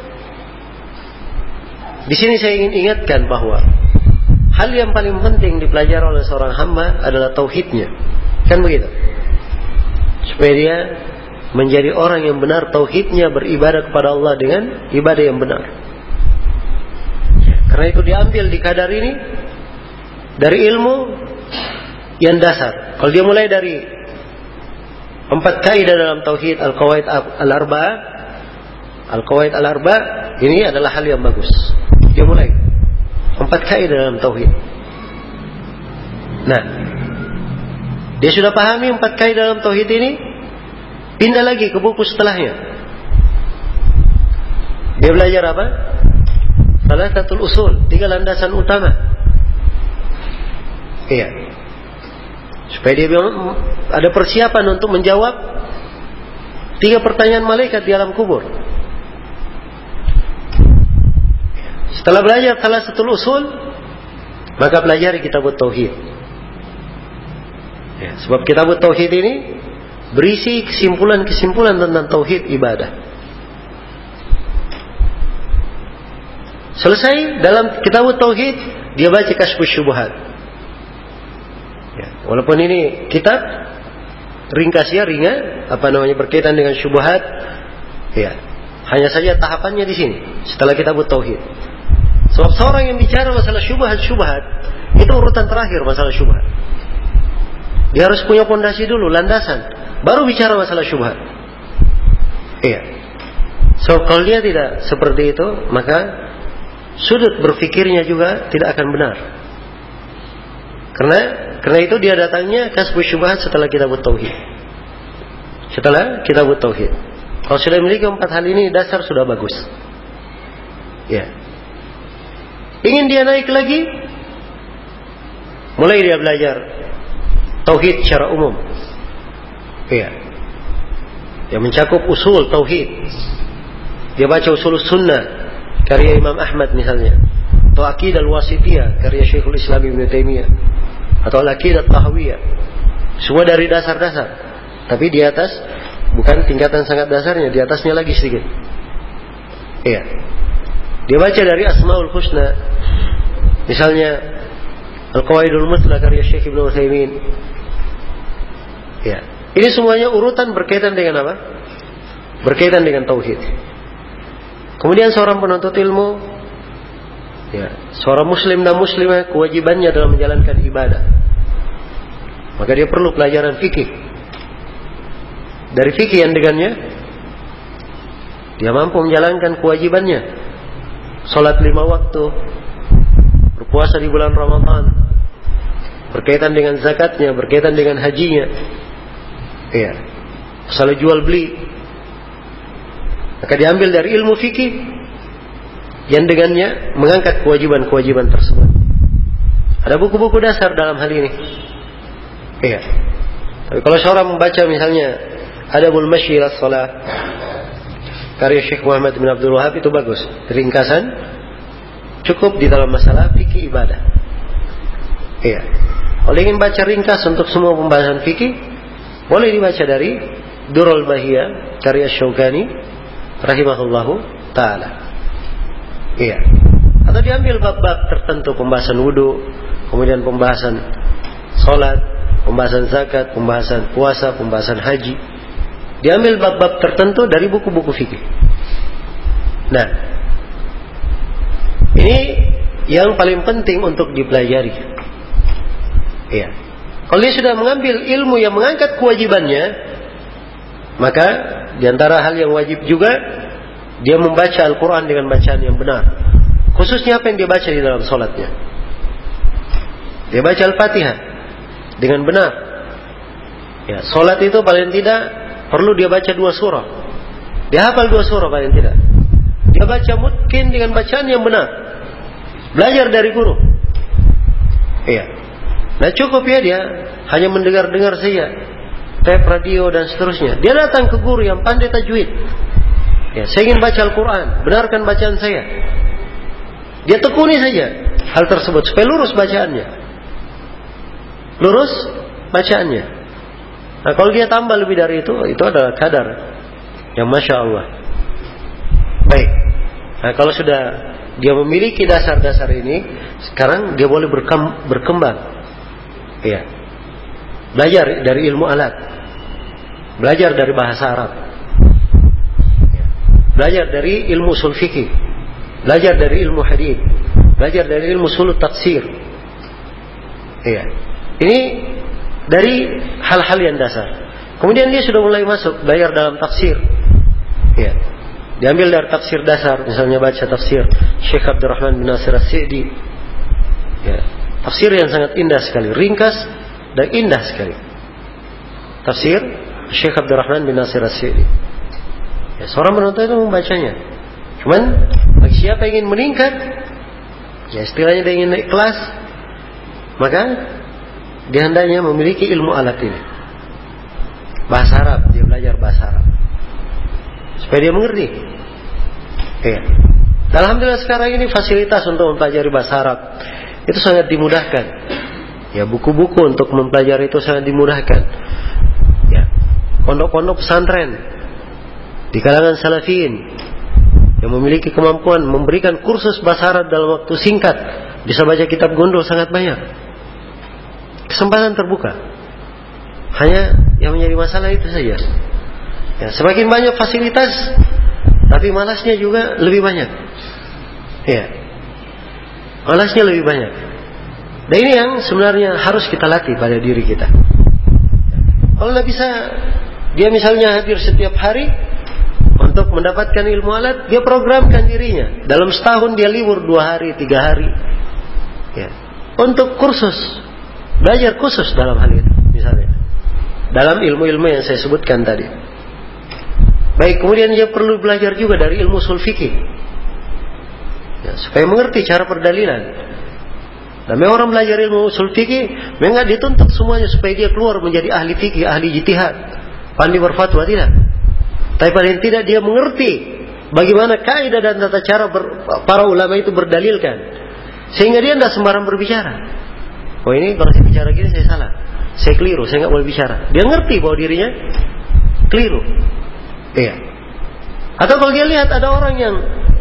di sini saya ingin ingatkan bahwa hal yang paling penting dipelajari oleh seorang hamba adalah tauhidnya. Kan begitu? Supaya dia menjadi orang yang benar tauhidnya, beribadah kepada Allah dengan ibadah yang benar. Karena itu diambil di kadar ini dari ilmu yang dasar. Kalau dia mulai dari empat kaidah dalam tauhid, al-qawaid al-arba'ah, al-qawaid al-arba'ah, ini adalah hal yang bagus. Dia mulai empat kaidah dalam tauhid. Nah, dia sudah pahami empat kaidah dalam tauhid ini, pindah lagi ke buku setelahnya. Dia belajar apa? Thalathatul usul, tiga landasan utama. Iya. Supaya dia ada persiapan untuk menjawab tiga pertanyaan malaikat di alam kubur. Setelah belajar thalathatul usul, maka pelajari kitabut tauhid. Ya, sebab kitabut tauhid ini berisi kesimpulan-kesimpulan tentang tauhid ibadah. Selesai dalam kitabut tauhid, dia baca Kasyfus Syubhat. Ya, walaupun ini kitab ringkas ya, ringan, apa namanya, berkaitan dengan syubhat, ya, hanya saja tahapannya di sini. Setelah kitabut tauhid. Sebab seorang yang bicara masalah syubhat-syubhat, itu urutan terakhir masalah syubhat. Dia harus punya fondasi dulu, landasan, baru bicara masalah syubhat. Iya. So kalau dia tidak seperti itu, maka sudut berfikirnya juga tidak akan benar. Karena karena itu dia datangnya Kasyfus Syubhat setelah kitabut tauhid. Setelah kitabut tauhid. Kalau sudah memiliki empat hal ini, dasar sudah bagus. Ya. Ingin dia naik lagi, mulai dia belajar tauhid secara umum. Ya. Yang mencakup usul tauhid. Dia baca usul sunnah karya Imam Ahmad misalnya, atau Aqidah al-Wasithiyah karya Syekhul Islam Ibnu Taimiyah, atau Al-Aqidah Tahawiyah. Semua dari dasar-dasar, tapi di atas, bukan tingkatan sangat dasarnya, di atasnya lagi sedikit. Iya. Dia baca dari Asmaul Husna, misalnya Al-Qawaidul Muthla karya Syekh Ibnu Utsaimin. Ya. Ini semuanya urutan berkaitan dengan apa? Berkaitan dengan tauhid. Kemudian seorang penuntut ilmu, ya, seorang muslim dan muslimah, kewajibannya dalam menjalankan ibadah. Maka dia perlu pelajaran fikih. Dari fikih yang dengannya, dia mampu menjalankan kewajibannya. Salat lima waktu, berpuasa di bulan Ramadan, berkaitan dengan zakatnya, berkaitan dengan hajinya. Ya, masalah jual beli. Maka diambil dari ilmu fikih yang dengannya mengangkat kewajiban-kewajiban tersebut. Ada buku-buku dasar dalam hal ini. Iya. Tapi kalau seorang membaca misalnya Adabul Masyi ila Shalah karya Syekh Muhammad bin Abdul Wahab, itu bagus. Ringkasan cukup di dalam masalah fikih ibadah. Iya. Kalau ingin baca ringkas untuk semua pembahasan fikih, boleh dibaca dari Durrul Bahiyah karya Syaukani rahimahullahu ta'ala. Iya. Atau diambil bab-bab tertentu, pembahasan wudu, kemudian pembahasan salat, pembahasan zakat, pembahasan puasa, pembahasan haji. Diambil bab-bab tertentu dari buku-buku fikih. Nah, Ini yang paling penting untuk dipelajari. Iya. Kalau dia sudah mengambil ilmu yang mengangkat kewajibannya, maka diantara hal yang wajib juga dia membaca Al-Quran dengan bacaan yang benar. Khususnya apa yang dia baca di dalam sholatnya. Dia baca Al-Fatihah dengan benar. Ya, sholat itu paling tidak perlu dia baca dua surah. Dia hafal dua surah paling tidak. Dia baca mungkin dengan bacaan yang benar. Belajar dari guru. Iya. Nah cukup ya dia hanya mendengar-dengar saja, tape radio dan seterusnya. Dia datang ke guru yang pandai tajwid. Ya, saya ingin baca Al-Quran, benarkan bacaan saya. Dia tekuni saja hal tersebut supaya lurus bacaannya. Lurus bacaannya. Nah kalau dia tambah lebih dari itu, itu adalah kadar yang Masya Allah. Baik. Nah kalau sudah dia memiliki dasar-dasar ini, sekarang dia boleh berkembang. Ya. Belajar dari ilmu alat. Belajar dari bahasa Arab. Belajar dari ilmu usul fikih, belajar dari ilmu hadis, belajar dari ilmu usul tafsir. Iya. Ini dari hal-hal yang dasar. Kemudian dia sudah mulai masuk belajar dalam tafsir. Iya. Diambil dari tafsir dasar, misalnya baca tafsir Syekh Abdurrahman bin Nasir As-Sa'di. Ya. Tafsir yang sangat indah sekali, ringkas dan indah sekali. Tafsir Syekh Abdurrahman bin Nasir As-Sa'di. Ya, seorang penonton itu membacanya. Cuman bagi siapa yang ingin meningkat, ya istilahnya dia ingin naik kelas, maka dia hendaknya memiliki ilmu alat ini. Bahasa Arab, dia belajar bahasa Arab supaya dia mengerti. Ya. Alhamdulillah sekarang ini fasilitas untuk mempelajari bahasa Arab itu sangat dimudahkan. Ya, buku-buku untuk mempelajari itu sangat dimudahkan. Ya, pondok-pondok pesantren di kalangan salafiyin yang memiliki kemampuan memberikan kursus bahasa Arab dalam waktu singkat, bisa baca kitab gondol sangat banyak. Kesempatan terbuka. Hanya yang menjadi masalah itu saja. Ya, semakin banyak fasilitas, tapi malasnya juga lebih banyak. Ya, malasnya lebih banyak. Dan ini yang sebenarnya harus kita latih pada diri kita. Kalau tidak bisa, dia misalnya hadir setiap hari untuk mendapatkan ilmu alat, dia programkan dirinya. Dalam setahun dia libur dua hari, tiga hari. Ya. Untuk kursus. Belajar khusus dalam hal itu. Misalnya. Dalam ilmu-ilmu yang saya sebutkan tadi. Baik, kemudian dia perlu belajar juga dari ilmu usul fikih. Ya, supaya mengerti cara perdalilan. Dan orang belajar ilmu usul fikih, memang dituntut semuanya supaya dia keluar menjadi ahli fikih, ahli ijtihad. Pandai berfatwa, tidak. Tapi paling tidak dia mengerti bagaimana kaidah dan tata cara ber, para ulama itu berdalilkan. Sehingga dia tidak sembarang berbicara. Oh ini kalau saya bicara gini saya salah. Saya keliru, saya nggak boleh bicara. Dia ngerti bahwa dirinya keliru. Iya. Atau kalau dia lihat ada orang yang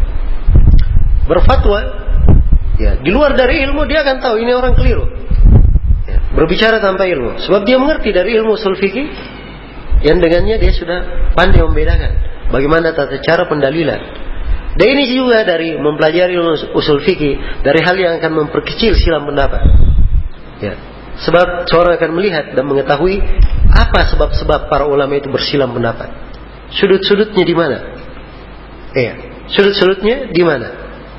berfatwa, ya, di luar dari ilmu dia akan tahu ini orang keliru. Ya, berbicara tanpa ilmu. Sebab dia mengerti dari ilmu usul fikih. Yang dengannya dia sudah pandai membedakan bagaimana tata cara pendalilan. Dan ini juga dari mempelajari usul fikih, dari hal yang akan memperkecil silang pendapat. Ya. Sebab seorang akan melihat dan mengetahui apa sebab-sebab para ulama itu bersilang pendapat. Sudut-sudutnya di mana? Iya, sudut-sudutnya di mana?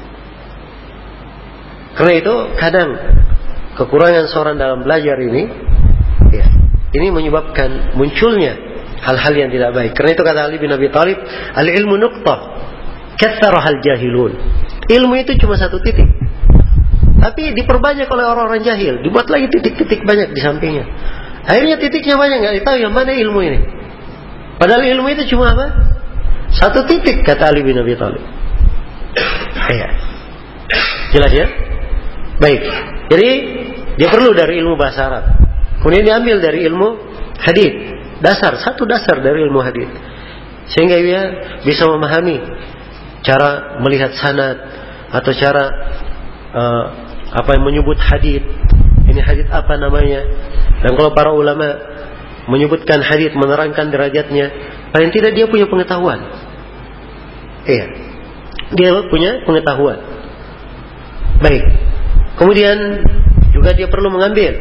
Karena itu kadang kekurangan seorang dalam belajar ini, ya, ini menyebabkan munculnya hal-hal yang tidak baik. Karena itu kata Ali bin Abi Thalib, al-ilmu nuqtah, katsarahal jahilun. Ilmu itu cuma satu titik, tapi diperbanyak oleh orang-orang jahil. Dibuat lagi titik-titik banyak di sampingnya. Akhirnya titiknya banyak, nggak tahu yang mana ilmu ini. Padahal ilmu itu cuma apa? Satu titik, kata Ali bin Abi Thalib. Ya. Jelas ya? Baik. Jadi dia perlu dari ilmu bahasa Arab. Kemudian diambil dari ilmu hadis. Dasar, satu dasar dari ilmu hadis. Sehingga dia bisa memahami cara melihat sanad atau cara uh, apa yang menyebut hadis. Ini hadis apa namanya? Dan kalau para ulama menyebutkan hadis, menerangkan derajatnya, paling tidak dia punya pengetahuan. Iya. Dia punya pengetahuan. Baik. Kemudian juga dia perlu mengambil.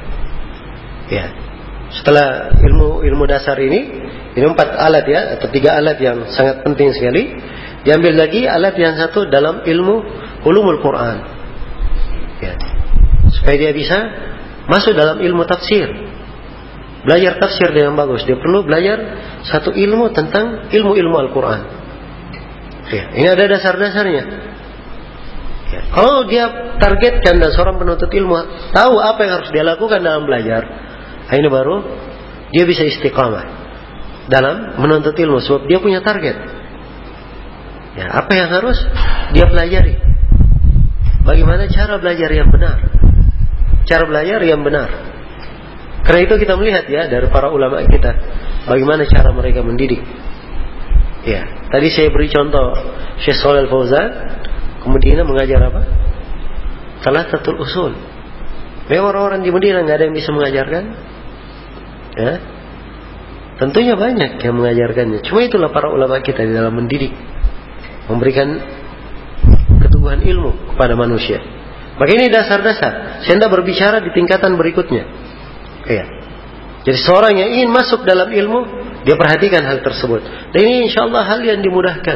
Ya. Setelah ilmu ilmu dasar ini, ini empat alat ya, atau tiga alat yang sangat penting sekali. Diambil lagi alat yang satu dalam ilmu ulumul Quran. Ya. Supaya dia bisa masuk dalam ilmu tafsir. Belajar tafsir dengan bagus. Dia perlu belajar satu ilmu tentang ilmu-ilmu Al-Quran. Ya. Ini ada dasar-dasarnya. Ya. Kalau dia targetkan dan seorang penuntut ilmu tahu apa yang harus dia lakukan dalam belajar, ini baru dia bisa istiqamah dalam menuntut ilmu. Sebab dia punya target. Ya, apa yang harus dia pelajari? Bagaimana cara belajar yang benar? Cara belajar yang benar. Karena itu kita melihat ya dari para ulama kita, bagaimana cara mereka mendidik. Ya, tadi saya beri contoh Syekh Shalih Al-Fauzan, kemudian mengajar apa? Thalathatul usul. Memang orang-orang di Madinah nggak ada yang bisa mengajarkan. Ya, tentunya banyak yang mengajarkannya. Cuma itulah para ulama kita di dalam mendidik, memberikan keteguhan ilmu kepada manusia. Maka ini dasar-dasar. Saya tidak berbicara di tingkatan berikutnya. Ya. Jadi seorang yang ingin masuk dalam ilmu, dia perhatikan hal tersebut. Dan ini insya Allah hal yang dimudahkan.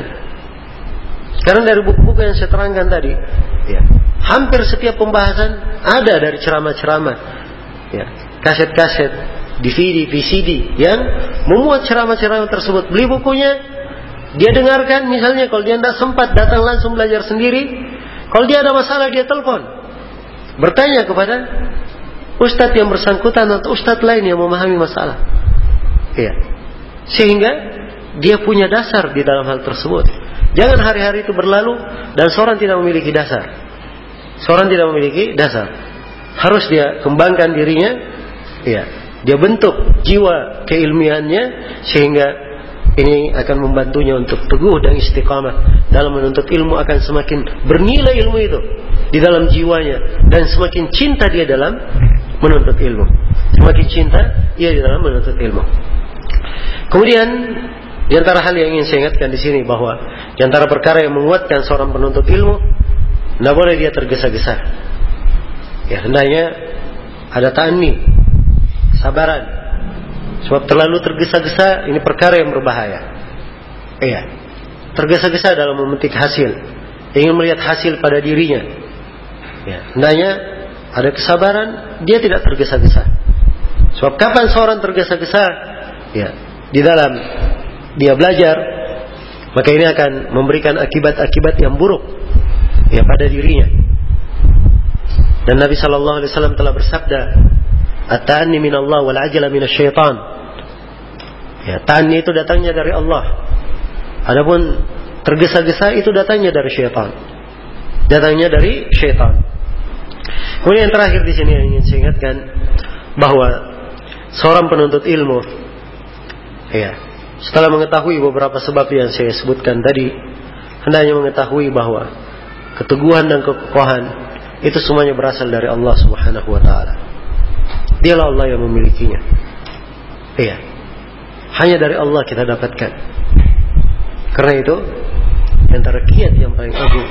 Sekarang dari buku-buku yang saya terangkan tadi, ya, hampir setiap pembahasan ada dari ceramah-ceramah, ya, kaset-kaset, D V D, V C D yang memuat ceramah-ceramah tersebut. Beli bukunya, dia dengarkan. Misalnya kalau dia tidak sempat datang langsung belajar sendiri, kalau dia ada masalah dia telepon, bertanya kepada ustadz yang bersangkutan atau ustadz lain yang memahami masalah. Ya. Sehingga dia punya dasar di dalam hal tersebut. Jangan hari-hari itu berlalu dan seorang tidak memiliki dasar. Seorang tidak memiliki dasar. Harus dia kembangkan dirinya. Ya. Dia bentuk jiwa keilmiannya sehingga ini akan membantunya untuk teguh dan istiqamah dalam menuntut ilmu. Akan semakin bernilai ilmu itu di dalam jiwanya dan semakin cinta dia dalam menuntut ilmu. Semakin cinta ia di dalam menuntut ilmu. Kemudian di antara hal yang ingin saya ingatkan di sini bahwa di antara perkara yang menguatkan seorang penuntut ilmu, tidak boleh dia tergesa-gesa. Ya, hendaknya ada ta'anni, sabaran. Sebab terlalu tergesa-gesa ini perkara yang berbahaya. Iya. Tergesa-gesa dalam memetik hasil, ingin melihat hasil pada dirinya. Ya, hendaknya ada kesabaran, dia tidak tergesa-gesa. Sebab kapan seorang tergesa-gesa, ya, di dalam dia belajar, maka ini akan memberikan akibat-akibat yang buruk, ya, pada dirinya. Dan Nabi Shallallahu Alaihi Wasallam telah bersabda, "At-ta'anni min Allah wal ajala min syaitan." Ya, ta'anni itu datangnya dari Allah. Adapun tergesa-gesa itu datangnya dari syaitan. Datangnya dari syaitan. Kemudian yang terakhir di sini yang ingin saya ingatkan bahwa seorang penuntut ilmu, ya, setelah mengetahui beberapa sebab yang saya sebutkan tadi, hendaknya mengetahui bahwa keteguhan dan kekokohan itu semuanya berasal dari Allah Subhanahu wa taala. Dialah Allah yang memilikinya. Iya. Hanya dari Allah kita dapatkan. Karena itu, di antara kiat yang paling agung,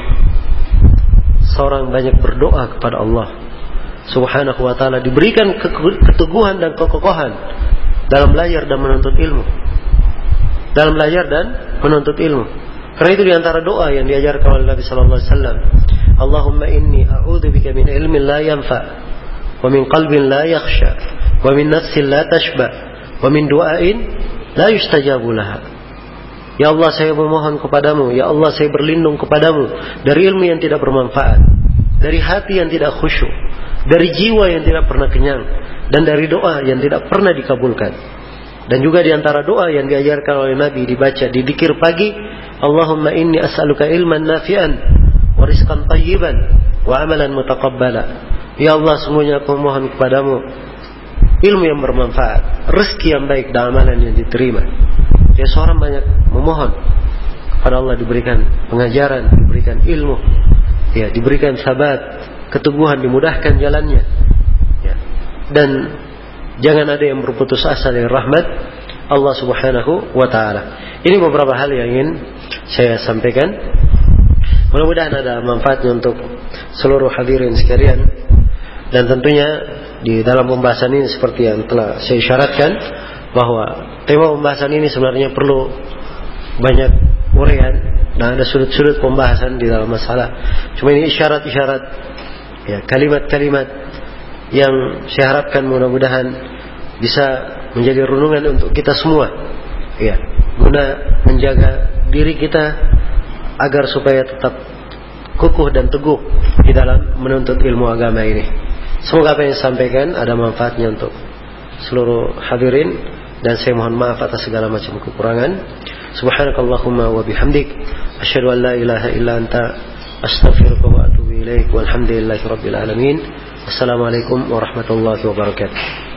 seorang banyak berdoa kepada Allah Subhanahu wa taala, diberikan keteguhan dan kekokohan dalam belajar dan menuntut ilmu. Dalam belajar dan menuntut ilmu. Karena itu di antara doa yang diajarkan oleh Nabi sallallahu alaihi wasallam, Allahumma inni a'udzubika min ilmin la yanfa, wa min qalbin la yakhsha, wa min nafsin la tashba, wa min du'ain la yustajabu laha. Ya Allah, saya memohon kepadamu, ya Allah, saya berlindung kepadamu dari ilmu yang tidak bermanfaat, dari hati yang tidak khusyuk, dari jiwa yang tidak pernah kenyang, dan dari doa yang tidak pernah dikabulkan. Dan juga di antara doa yang diajarkan oleh Nabi dibaca di dzikir pagi, Allahumma inni as'aluka ilman nafi'an wa rizqan tayyiban wa amalan mutaqabbala. Ya Allah, semuanya aku mohon kepadamu ilmu yang bermanfaat, rezeki yang baik dan amalan yang diterima. Ya, seorang banyak memohon kepada Allah diberikan pengajaran, diberikan ilmu, ya, diberikan sabat, keteguhan, dimudahkan jalannya, ya. Dan jangan ada yang berputus asa dari rahmat Allah Subhanahu wa taala. Ini beberapa hal yang ingin saya sampaikan. Mudah-mudahan ada manfaatnya untuk seluruh hadirin sekalian. Dan tentunya di dalam pembahasan ini seperti yang telah saya isyaratkan, bahwa tema pembahasan ini sebenarnya perlu banyak uraian dan ada sudut-sudut pembahasan di dalam masalah. Cuma ini isyarat-isyarat, ya, kalimat-kalimat yang saya harapkan mudah-mudahan bisa menjadi renungan untuk kita semua, ya, guna menjaga diri kita agar supaya tetap kukuh dan teguh di dalam menuntut ilmu agama ini. Semoga apa yang disampaikan ada manfaatnya untuk seluruh hadirin, dan saya mohon maaf atas segala macam kekurangan. Subhanakallahumma wa bihamdik, asyhadu an la ilaha illa anta, astaghfiruka wa atubu ilaik, walhamdulillahi rabbil alamin. Wassalamualaikum warahmatullahi wabarakatuh.